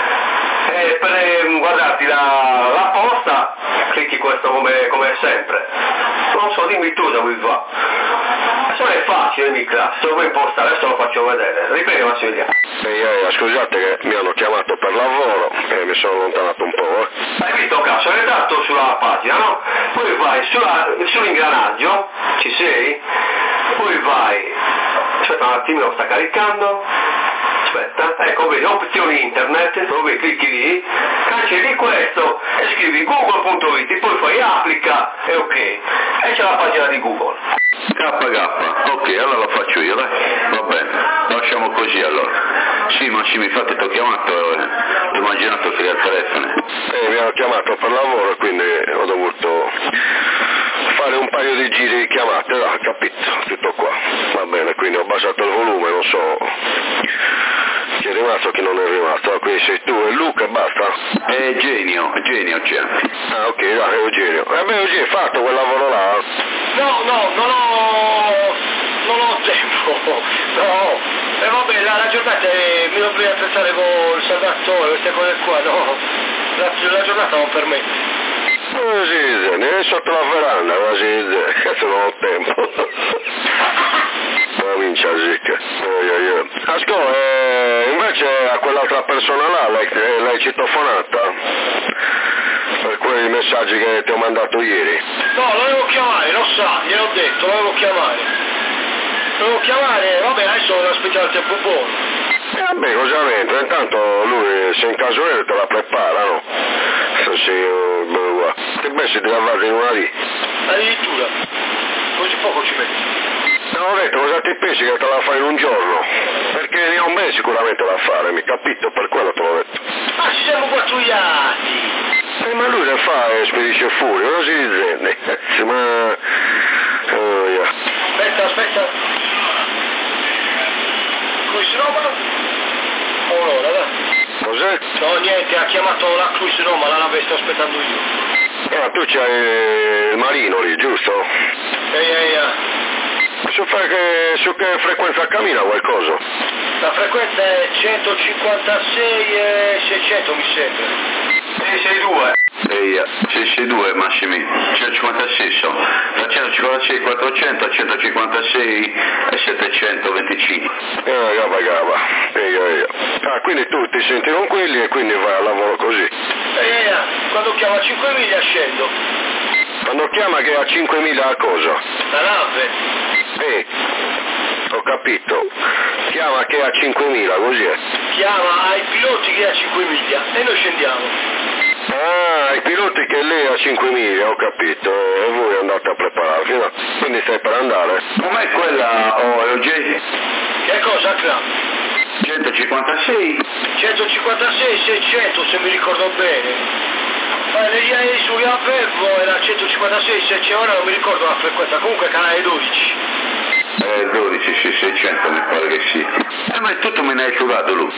E per guardarti la posta, clicchi questo come sempre. Non so, dimmi tu da dove va. Adesso è facile, mica, se lo vuoi impostare, adesso lo faccio vedere. Riprende Massimiliano. Scusate che mi hanno chiamato per lavoro e mi sono allontanato un po'. Hai visto caso, è entrato sulla pagina, no? Poi vai sull'ingranaggio, ci sei? Poi vai, aspetta un attimino, sta caricando. Aspetta, ecco vedi, opzioni internet, dove clicchi lì, cancelli questo e scrivi google.it, e poi fai applica e ok. E c'è la pagina di Google. KK, ok, allora lo faccio io, dai. Va bene, lasciamo così allora. Sì, Massimo, infatti ti ho chiamato, ho immaginato sei al telefono. Mi hanno chiamato per lavoro, quindi ho dovuto fare un paio di giri di chiamate, capito, tutto qua. Va bene, quindi ho abbassato il volume, non so chi è rimasto, chi non è rimasto. Quindi sei tu e Luca e basta? È genio c'è. Ah, ok, dai, Eugenio. Eugenio, hai fatto quel lavoro là? No, non ho tempo, no. E vabbè, la giornata mi devo prima attrezzare con il salvatore, queste cose qua, no. La giornata non permette. Sì, ne sotto la veranda, quasi, cazzo non ho tempo. Comincia a zicca. Ascolta, invece a quell'altra persona là, l'hai citofonata? Per quei messaggi che ti ho mandato ieri? No, lo devo chiamare, lo sa, gliel'ho detto, lo devo chiamare, vabbè, adesso devo aspettare il tempo buono. Vabbè, cosa mentre? Intanto lui, se in caso vero, te la prepara, no? Che beh, si deve avere in una lì. Addirittura, così poco ci metti. No, ho detto, cosa ti pensi che te la fai in un giorno? Perché ne ho un mese sicuramente da fare, mi capito? Per quello te l'ho detto. Ma ci siamo pattugliati! Ma lui le fa e spedisce fuori, non si dice, ma... Oh, yeah. Aspetta. Cruise Roma? Ora, dai. Cos'è? No, niente, ha chiamato la Cruise Roma, la nave sto aspettando io. Ah, tu c'hai il marino lì, giusto? Su che frequenza cammina qualcosa? La frequenza è 156 e 600 mi sembra. 662. 662 Massimi, 156 sono, da 156 400 a 156 e 725. Gaba. Ah, quindi tu ti senti con quelli e quindi vai al lavoro così? Quando chiama 5 miglia scendo. Quando chiama che a 5 miglia a cosa? La nave. Ho capito. Chiama che a 5.000, così è. Chiama ai piloti che è a 5 miglia e noi scendiamo. Ah, i piloti che lei a 5 miglia, ho capito, e voi andate a prepararvi, no? Quindi stai per andare? Com'è quella, Eugenio? Che cosa, Cram? 156? 156, 600 se mi ricordo bene. Negli anni su avevo era 156, 600, ora non mi ricordo la frequenza, comunque canale 12. 12, sì, 600 mi pare che sì. Ma è tutto me ne hai giocato lui.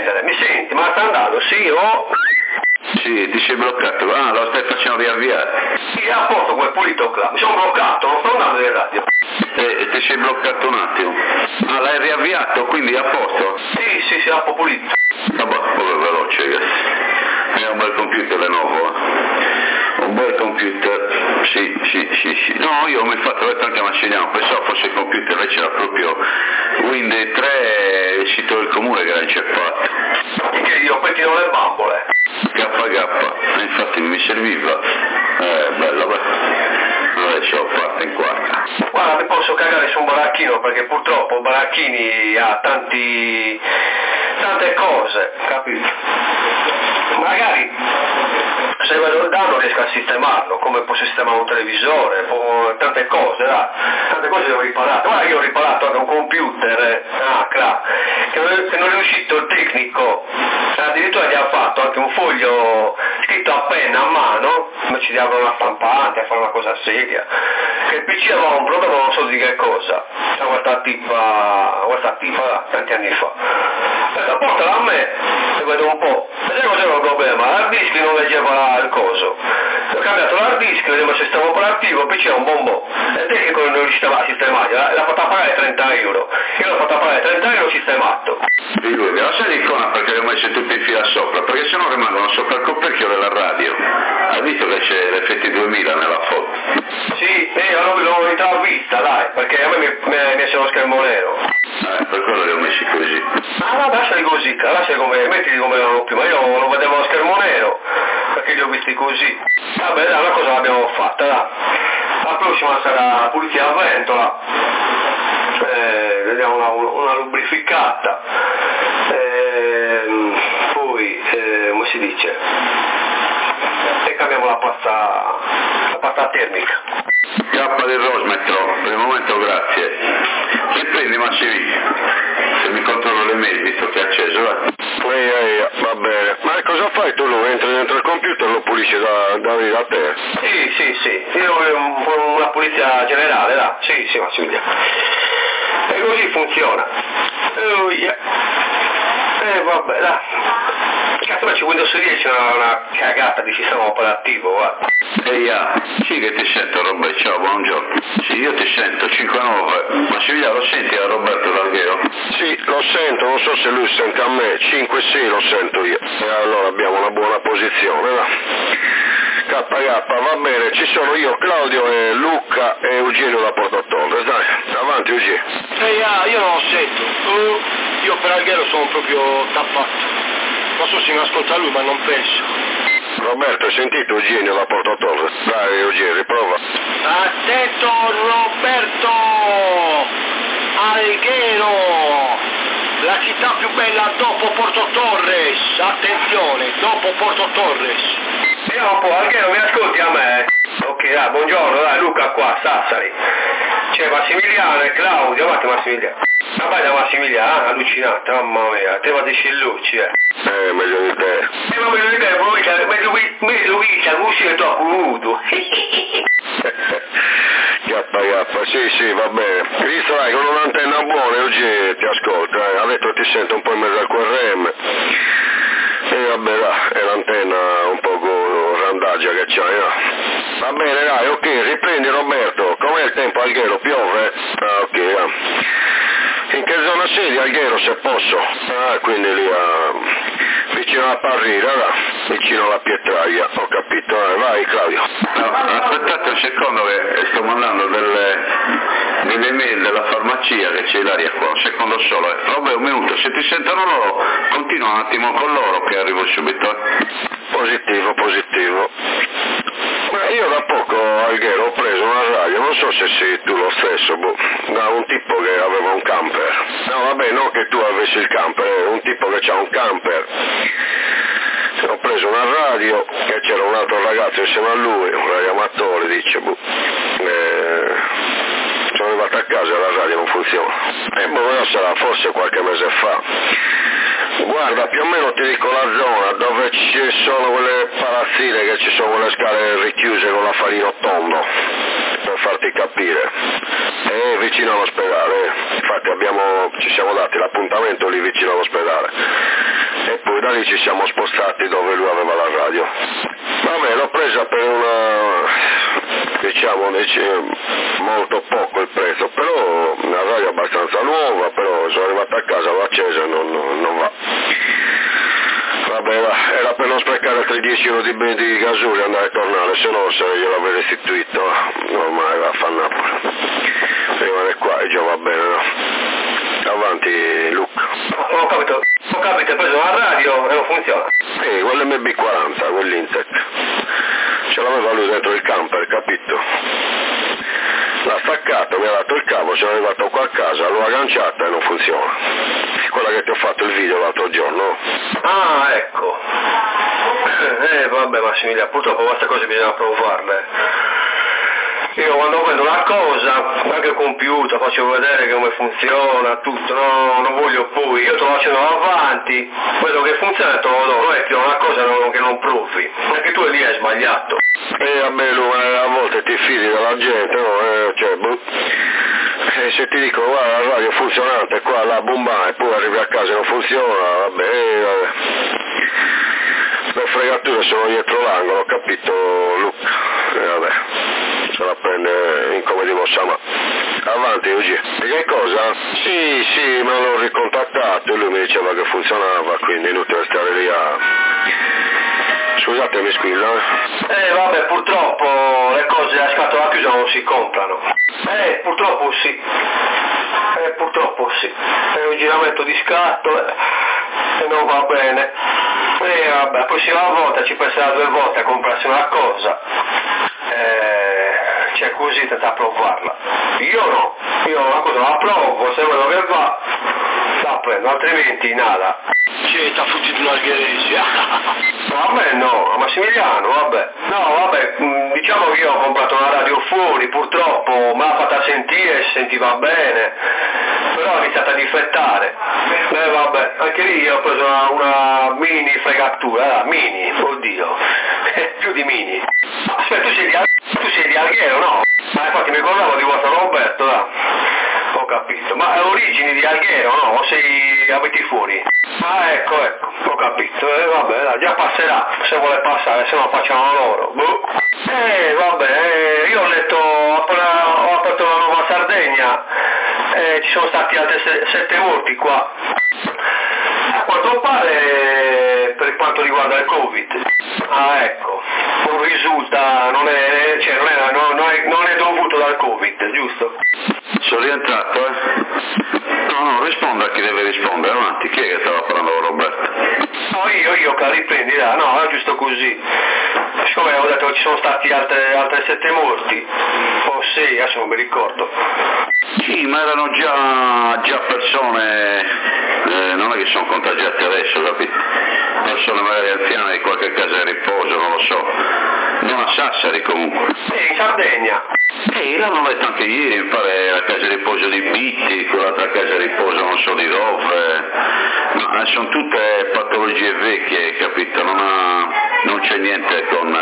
riprendere, mi senti? Ma sta andando, sì o... Sì, ti sei bloccato, lo stai facendo riavviare. Sì, è a posto, quel pulito là, mi sono bloccato, non sto andando in radio. Ti sei bloccato un attimo. L'hai riavviato, quindi è a posto? Sì, a po' pulito. Vabbè, proprio veloce, ragazzi. È un bel computer Lenovo, un bel computer, sì. No, io mi ho fatto vedere anche Massiliano, pensavo fosse il computer, invece era proprio Windows 3, il sito del comune che era inceppato. Che io pettino le bambole. KK, infatti mi serviva. Bello, adesso ho fatto in quarta. Guarda, mi posso cagare su un baracchino perché purtroppo Baracchini ha tante cose, capito? Magari se vedo il danno riesco a sistemarlo, come posso sistemare un televisore, tante cose devo riparare. Guarda, io ho riparato anche un computer, che non è riuscito il tecnico, addirittura gli ha fatto anche un foglio scritto a penna a mano, invece di avere una stampante, a fare una cosa seria, che il PC aveva un problema, non so di che cosa, questa tipa tanti anni fa. Portala a me e vedo un po'. E sai cos'era il problema? L'hard disk non leggeva il coso. Ho cambiato l'hard disk, vediamo se stava operativo, il PC era un bonbon. E il tecnico non riusciva a sistemare, l'ha fatta pagare 30 euro. Io l'ho fatta pagare 30 euro sistemato. Figurati, la sai l'icona perché le ho messe tutte in fila sopra, perché sennò rimangono sopra il coperchio della radio. Ha visto che c'è l'effetti 2000 nella foto? Sì, l'ho intravista, dai, perché a me mi è messo lo schermo nero. Per quello li ho messi così. No, lasciali così, mettili come erano prima, io non vedevo lo schermo nero, perché li ho visti così. Vabbè, dai, una cosa l'abbiamo fatta, dai. La prossima sarà pulizia a ventola, vediamo una lubrificata, poi, come si dice, e cambiamo la pasta termica. K del Rosmetro, per il momento grazie. Riprendi Massimi, se mi controllo le mail visto che è acceso, Va bene. Ma cosa fai tu? Lo entri dentro il computer e lo pulisci da te? Sì, io ho una pulizia generale, dai. Sì, Massimiliano. E così funziona. Vabbè, dai. Cazzo, ma c'è Windows 10 una cagata di sistema operativo, guarda. Sì che ti sento Roberto, ciao, buongiorno. Sì, io ti sento, 59. Massimiliano, lo senti a Roberto D'Alghero? Sì, lo sento, non so se lui sente a me, 5 sì lo sento io. E allora abbiamo una buona posizione, va. KK, va bene, ci sono io, Claudio e Luca e Eugenio da Porto Torres, dai, avanti Eugenio. Io non lo sento, io per Alghero sono proprio tappato. Non so se mi ascolta lui, ma non penso. Roberto, hai sentito Eugenio da Porto Torres? Dai Eugenio, riprova. Attento Roberto! Alghero! La città più bella dopo Porto Torres! Attenzione, dopo Porto Torres! Vediamo un po', Alghero, mi ascolti a me? Ok, dai, buongiorno, dai, Luca qua, Sassari. C'è Massimiliano e Claudio, guarda Massimiliano. Vai da Massimiliano, allucinante, mamma mia, te vado a luci, Meglio di te. Ma meglio di te, meglio che così è troppo nudo. Sì, va bene. Visto dai, con un'antenna buona Eugenio ti ascolta, ha detto ti sento un po' in mezzo al QRM. E vabbè, là, è l'antenna un po' randaggia che c'hai, no? Va bene, dai, ok, riprendi Roberto. Com'è il tempo Alghero? Piove? Ok, In che zona sei Alghero, se posso? Quindi lì vicino alla Parrira, vicino alla Pietraglia, ho capito, vai Claudio. No, aspettate un secondo che sto mandando delle mail della farmacia che c'è l'aria qua, un secondo solo. Vabbè, un minuto, se ti sentono loro, continua un attimo con loro che arrivo subito. Positivo. Ma io da poco Alghero ho preso una radio, non so se sei tu lo stesso, da un tipo che aveva un camper. No vabbè, non che tu avessi il camper, un tipo che c'ha un camper. Ho preso una radio e c'era un altro ragazzo insieme a lui, un radioamatore, dice, sono arrivato a casa e la radio non funziona. E sarà forse qualche mese fa. Guarda, più o meno ti dico la zona dove ci sono quelle palazzine, che ci sono quelle scale richiuse con l'affarino tondo, per farti capire. È vicino all'ospedale, infatti ci siamo dati l'appuntamento lì vicino all'ospedale. e poi da lì ci siamo spostati dove lui aveva la radio. Vabbè, l'ho presa per molto poco il prezzo, però una radio abbastanza nuova, però sono arrivato a casa, l'ho accesa e non va. Vabbè, era per non sprecare altri 10 euro di gasolio e andare e tornare, se no se glielo avevo restituito, ormai va a far Napoli. Rimane qua e già va bene, no? Avanti Luca. Ho capito, hai preso la radio e non funziona. Quello MB40, quell'Intec. Ce l'aveva lui dentro il camper, capito? L'ha staccato, mi ha dato il cavo, sono arrivato qua a casa, l'ho agganciata e non funziona. Quella che ti ho fatto il video l'altro giorno. Ah, ecco. Vabbè Massimiliano, purtroppo queste cose bisogna provarle. Io quando prendo una cosa, anche il computer, faccio vedere come funziona, tutto, no, non voglio poi, io te lo faccio avanti, vedo che funziona e te lo do, non è che una cosa che non provi, anche tu lì hai sbagliato. A me a volte ti fidi della gente, no? Se ti dico guarda la radio è funzionante, qua là bomba e poi arrivi a casa e non funziona, vabbè. Le fregature sono dietro l'angolo, capito Luca? Vabbè, se la prende in come dico Sama. Avanti Ugi. E che cosa? Sì, me l'ho ricontattato e lui mi diceva che funzionava, quindi inutile stare lì a... Scusate, mi squilla. Vabbè, purtroppo le cose a scatola chiusa non si comprano. Purtroppo sì. È un giramento di scatole e non va bene. Vabbè, la prossima volta ci penserà 2 volte a comprarsi una cosa. C'è così da provarla. Io no, io una cosa la provo, se vedo che va, la prendo, altrimenti nada. T'ha fottuto un'algherese. A me no, a Massimiliano, vabbè. No, vabbè, diciamo che io ho comprato una radio fuori, purtroppo me l'ha fatta sentire, si sentiva bene, però ha iniziato a difettare. Vabbè, anche lì ho preso una mini fregatura, mini, oddio, più di mini. Aspetta, tu sei di Alghero, no? Infatti mi ricordavo di vostro Roberto, là. Ho capito, ma è origini di Alghero, no? O abiti fuori? Ecco, ho capito, vabbè, già passerà, se vuole passare, se no facciamo loro. Vabbè, io ho letto, ho aperto la Nuova Sardegna, ci sono stati altri 7 morti qua. A quanto pare, per quanto riguarda il Covid. Ecco, non risulta, non è dovuto dal Covid, giusto? Sono rientrato, No, risponda a chi deve rispondere, avanti, chi è che stava parlando con Roberto? No, io che la riprendi, no, è giusto così. Siccome avevo detto che ci sono stati altre 7 morti, o 6, adesso non mi ricordo. Sì, ma erano già persone, non è che sono contagiate adesso, capito? Persone magari anziane di qualche casa di riposo, non lo so. Non a Sassari comunque. In Sardegna. L'hanno detto anche ieri, mi pare la casa di riposo di Bitti, quell'altra casa di riposo non so di dove, ma sono tutte patologie vecchie, capito? Non c'è niente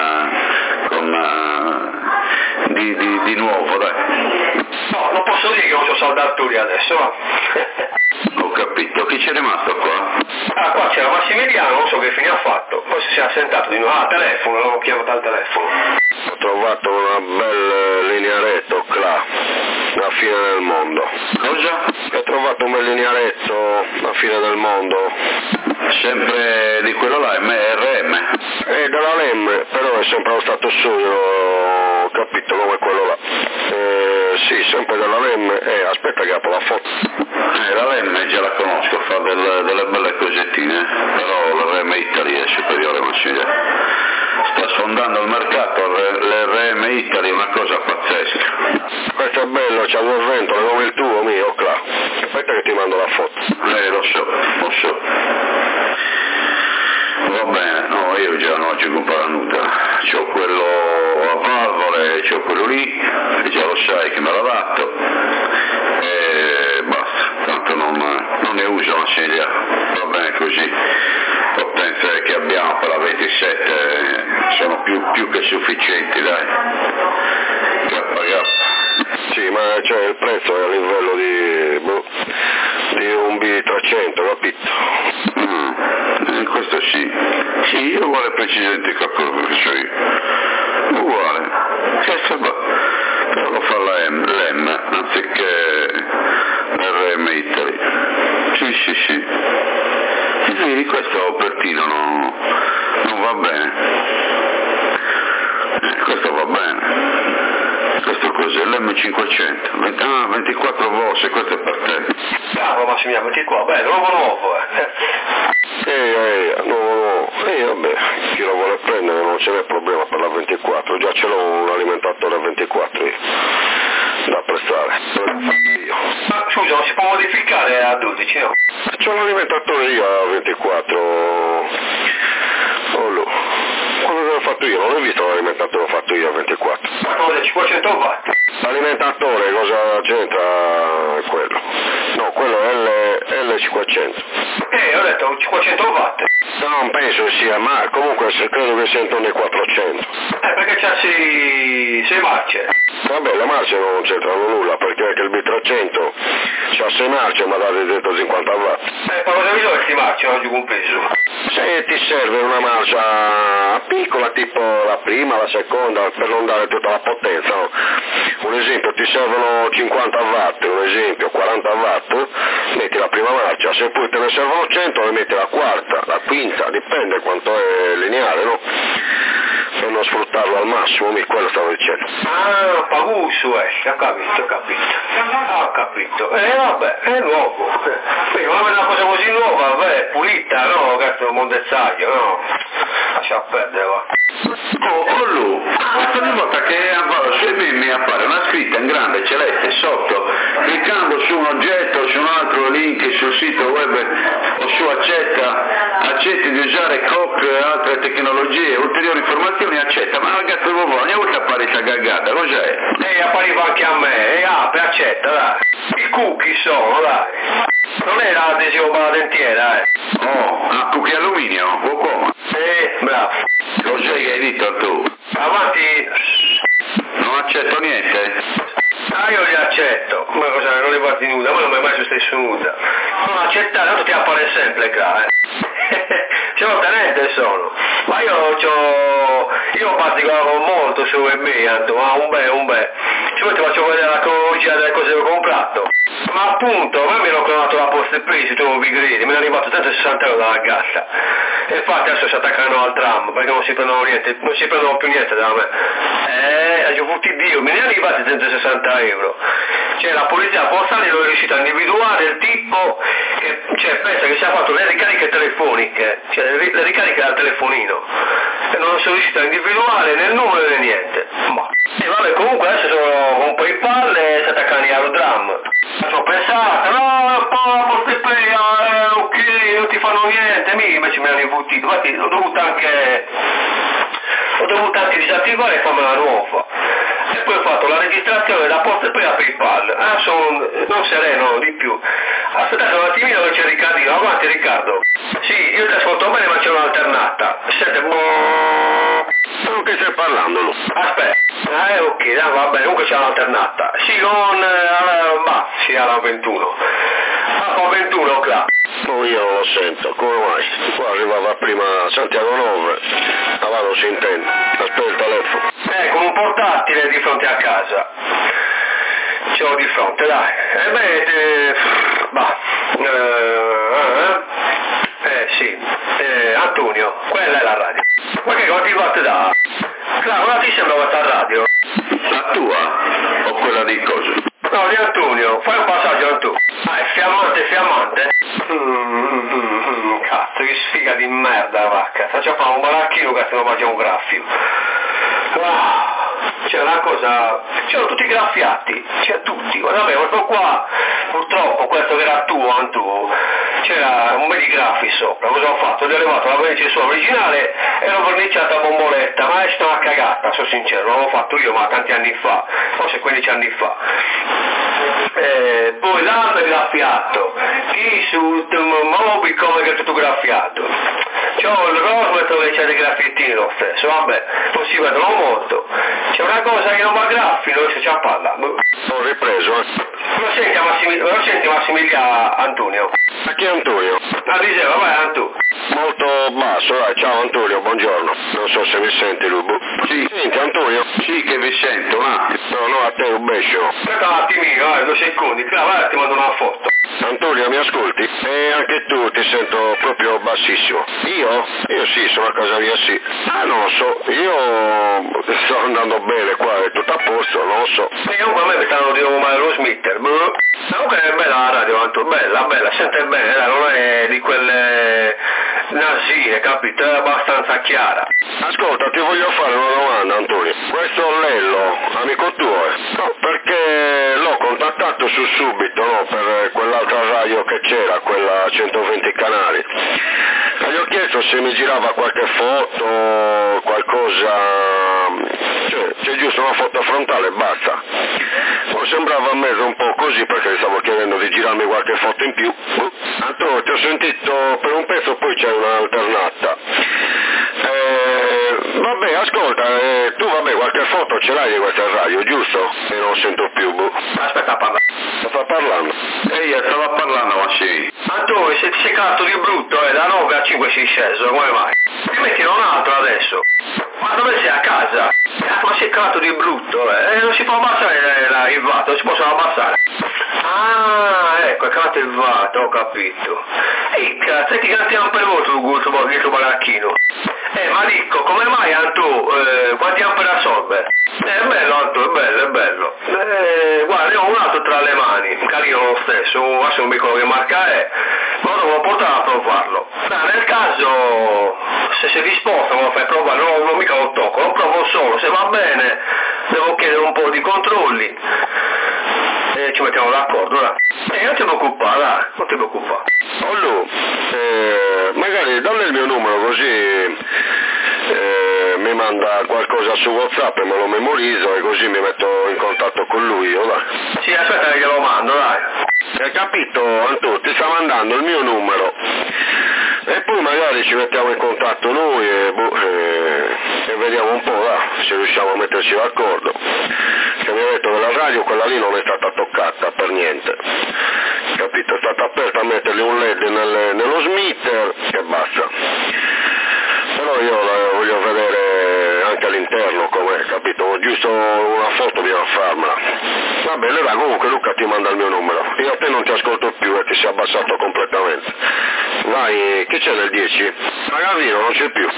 di nuovo, dai. No, non posso dire che ho un saldatore adesso, va. Ho capito, chi c'è rimasto qua? Qua c'era Massimiliano, non so che fine ha fatto, poi si è assentato di nuovo, telefono, l'avevo chiamato al telefono. Ho trovato una bella linearetto là, la fine del mondo. Cosa? Ho trovato un bel linearetto, la fine del mondo. Sempre di quello là, RM? Della LEM, però è sempre lo stato suyo, ho capito come quello là. Sì, sempre della LEM, aspetta che apro la foto. La LEM già la conosco, fa delle belle cosettine, però la RM Italy è superiore, Massimiliano. Sta sfondando il mercato, l'RM Italy è una cosa pazzesca. Questo è bello, c'ha 2 ventole come il tuo mio, qua. Aspetta che ti mando la foto. Lo so. Va bene, no, io già non ci comparo nulla. C'ho quello a valvole, c'ho quello lì, già lo sai che me l'ha dato. E basta, tanto non ne uso una seglia, va bene così. Potenze che abbiamo per la 27 sono più che sufficienti, dai. Sì, ma cioè il prezzo è a livello di un B300, capito? Sì, uguale preciso identico a quello che faccio io. Uguale. Però lo fa l'M anziché RM Italy. Sì. Quindi questo Pertino non va bene. Questo va bene. Questo cos'è? L'M500. 24 voce, questo è per te. Bravo Massimiliano, metti qua, bello, nuovo. Nuovo. Vabbè, chi lo vuole prendere non ce n'è problema per la 24, già ce l'ho un alimentatore a 24 io, da prestare. Ma scusa, non si può modificare a 12, no? C'ho un alimentatore io a 24. Quello che ho fatto io, non l'ho visto l'alimentatore che ho fatto io a 24. Ma cosa, 500 watt? L'alimentatore cosa c'entra quello? No, quello è L500. Ho detto 500 watt. Non penso sia, ma comunque credo che sia intorno ai 400. Perché c'ha 6 marce. Vabbè, le marce non c'entrano nulla, perché anche il B300 c'ha 6 marce ma dà 250 watt. Ma cosa mi dovessi marce oggi con peso? Se ti serve una marcia piccola, tipo la prima, la seconda, per non dare tutta la potenza, no? Un esempio, ti servono 50 watt, un esempio, 40 watt, metti la prima marcia, se poi te ne servono 100 le metti la quarta, la quinta, dipende quanto è lineare, no? Per non sfruttarlo al massimo, quello stavo dicendo. Pagusso, ho capito. Vabbè, è nuovo. Quindi non è una cosa così nuova, vabbè, pulita, no? Questo mondezzaio, no? Lascia perdere, va. Lui, ogni volta che sui meme appare una scritta in grande celeste sotto, cliccando su un oggetto, su un altro link sul sito web o su accetti di usare COC e altre tecnologie, ulteriori informazioni, accetta, ma ragazzi ogni volta appare questa gaggata, cos'è? Appariva anche a me, apre, accetta, dai. I cookie sono, dai. Non è l'adesivo per la dentiera, cookie alluminio, o come? Bravo. Cos'è che hai detto tu? Avanti. Non accetto niente? Io li accetto, ma cosa, non li guardi nuda, ma non mi è mai successo nuda. Non accettare, tanto ti appare sempre qua, C'è un tenente sono, ma io particolare molto su eBay, ma un bel. Cioè ti faccio vedere la cronologia delle cose che ho comprato. Ma appunto, a me mi hanno clonato la posta e presi, tu non vi credi, mi hanno arrivato 160 euro dalla cassa. E infatti adesso si attaccano al tram, perché non si prendono più niente da me. Dio, me ne è arrivati 160 euro. Cioè la polizia postale non è riuscita a individuare il tipo che pensa che sia fatto le ricariche telefoniche, cioè le ricariche dal telefonino. E non sono riuscito a individuare né il numero né niente. E vabbè, comunque adesso sono con PayPal e si attaccano allo dram. Ho pensato, no, posto e play, ok, non ti fanno niente, invece me l'hanno imputtito. Infatti ho dovuto anche disattivare e farmela nuova. E poi ho fatto la registrazione da posta e poi a PayPal. Non sereno di più. Aspettate un attimino che c'è Riccardino. Avanti Riccardo. Sì, io ti ascolto bene ma c'è un'alternata. Sente Non che stai parlando, Lu? Aspetta. Ok, va bene, comunque c'è un'alternata. Sì, alla 21. Con 21 qua. Io non lo sento, come mai? Qua arrivava prima Santiago 9, ma non si intende. Aspetta il telefono. Con un portatile di fronte a casa. Ce l'ho di fronte, dai. Sì. Antonio, quella è la radio. Ma che quanti watt dà? Claro, ora ti sembra questa radio? La tua? O quella di cosa? No, di Antonio. Fai un passaggio Antonio. È fiammante. Cazzo, che sfiga di merda, vacca. Facciamo fare un baracchino che se non mangia un graffio. C'è una cosa, c'erano tutti graffiati, c'è tutti, vabbè, questo qua, purtroppo questo che era tuo, c'era un bel di graffi sopra, cosa ho fatto? Gli ho levato la vernice sua originale e l'ho verniciata a bomboletta, ma è stata una cagata, sono sincero, non l'ho fatto io ma tanti anni fa, forse 15 anni fa. Poi l'altro è graffiato, qui sul Mobi come che è tutto graffiato. C'ho il rosmetro che c'è dei graffiettini lo stesso, vabbè, non si vedono molto. C'è una cosa che non va graffi, non si c'è palla. Ho ripreso, Lo senti Massimiliano Antonio? Ma chi è Antonio? Diceva, vai Antu. Molto basso, dai, ciao Antonio, buongiorno. Non so se mi senti, Lubo. Sì. Senti Antonio? Sì, che vi sento, un attimo. No, a te un bescio. Aspetta un attimino, 2 secondi, vai, ti mando una foto. Antonio, mi ascolti? Anche tu ti sento proprio bassissimo. Io? Io sì, sono a casa mia, sì. Non lo so, io sto andando bene qua, è tutto a posto, non lo so. Comunque a me mi stanno dicendo male lo smitter, comunque è bella la radio, Anto, bella, sente bene, non è di quelle nasine, capito? È abbastanza chiara. Ascolta, ti voglio fare una domanda, Antonio. Questo Lello, amico tuo, no, perché l'ho contattato su Subito, no, per quell'altra radio che c'era, quella 120 canali. E gli ho chiesto se mi girava qualche foto, qualcosa, cioè c'è giusto una foto frontale e basta. Sembrava a me un po' così perché gli stavo chiedendo di girarmi qualche foto in più. Antonio, ti ho sentito per un pezzo, poi c'è un'alternata. Vabbè, ascolta, tu qualche foto ce l'hai di questa radio, giusto? E non sento più, Aspetta, parla. Sta parlando? Io stavo parlando, ma sì. Antonio, se ti sei calato di brutto, da 9 a 5 sei sceso, come mai? Ti metti in un altro adesso. Ma dove sei? A casa? Ma sei calato di brutto, non si può abbassare il VAT, non si possono abbassare. Ah, ecco, è calato il VAT, ho capito. Cazzo, e ti cantiamo per voi il tuo baracchino. Ma dico, come mai Antu, quanti ampere assorbe? È bello Antu, è bello. Guarda, ne ho un altro tra le mani, carino lo stesso, adesso non mi ricordo che marca è, ma devo portare a provarlo. Nel caso, se sei disposto me lo fai provare, non mica lo tocco, lo provo solo, se va bene devo chiedere un po' di controlli e ci mettiamo d'accordo, dai. Non ti preoccupare, dai, non ti preoccupare. Ollu, magari dammi il mio numero così mi manda qualcosa su WhatsApp e me lo memorizzo e così mi metto in contatto con lui, dai. Sì, aspetta che glielo mando, dai. Hai capito, Antu? Ti sta mandando il mio numero e poi magari ci mettiamo in contatto noi e vediamo un po', se riusciamo a metterci d'accordo. Che mi ha detto che la radio quella lì non è stata toccata per niente, capito? È stata aperta a mettergli un LED nello smitter e basta. Però io la voglio vedere anche all'interno com'è, capito? Giusto una foto bisogna farmela. Va bene, dai, comunque Luca ti manda il mio numero. Io a te non ti ascolto più e ti sei abbassato completamente. Vai, che c'è nel 10? Magavino, non c'è più.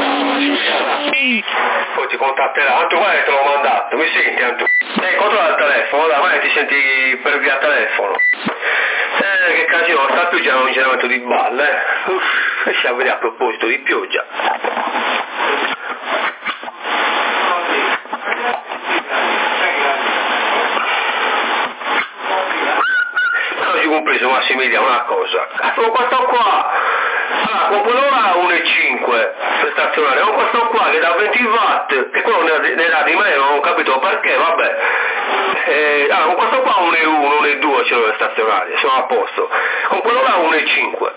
Poi ti contatterà, Antu, guarda che te l'ho mandato, mi senti Antu? Controlla il telefono, dai, vai ti senti per via telefono. Che casino, non sta più già un giramento di balle, e ci avvede a proposito di pioggia. Oggi ho compreso Massimiliano una cosa, cazzo questo qua, allora con quell'ora 1,5 per stazionare, con questo qua che da 20 watt, che quello ne dà di meno, non ho capito perché, vabbè. Allora con questo qua 1,1, 1,2 ce l'ho le stazionarie, siamo a posto, con quello là 1,5.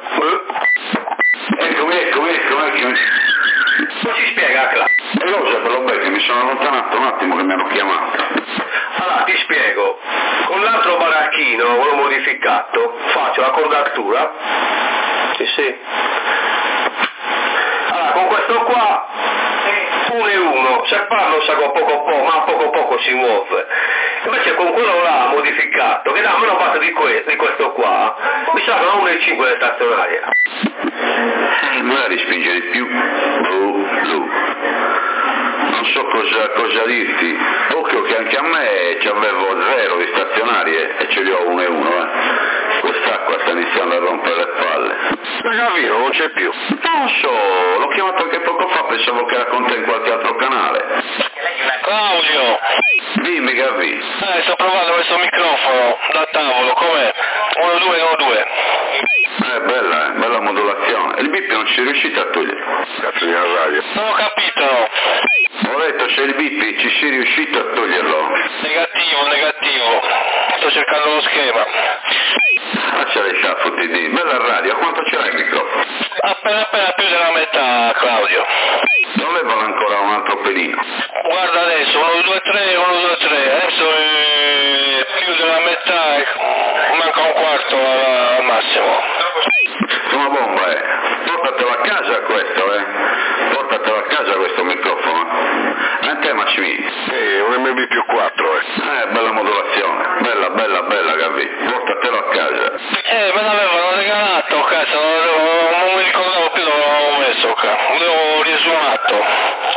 Eccomi. Non si spiega, Cla. Lo sapevo bene che mi sono allontanato un attimo che mi hanno chiamato. Allora ti spiego, con l'altro baracchino, quello modificato, faccio la cordatura, sì. Allora con questo qua 1,1, se parlo sa poco, ma poco si muove. Invece con quello là modificato, che dà meno watt di questo qua, mi sa che ha 1,5 le stazionarie. Magari spinge di più. Non so cosa dirti. Occhio che anche a me ci avevo 0 di stazionarie e ce li ho 1,1. Quest'acqua sta iniziando a rompere le palle. Magavino, non c'è più. Non so, l'ho chiamato anche poco fa, pensavo che era con te in qualche altro canale. Claudio! Dimmi Gavi. Sto provando questo microfono da tavolo, com'è? 1-2. Bella modulazione. E il bip non ci riuscite a togliere. Cazzo di radio. Non ho capito! Ho detto c'è il bip, ci sei riuscito a toglierlo? Negativo. Sto cercando lo schema. Faccia le sciaffuti di bella radio, quanto ce l'hai il microfono? Appena più della metà, Claudio. Non levalo ancora un altro pelino. Guarda adesso, 1-2-3, adesso è più della metà, manca un quarto al massimo. Insomma, un riesumato.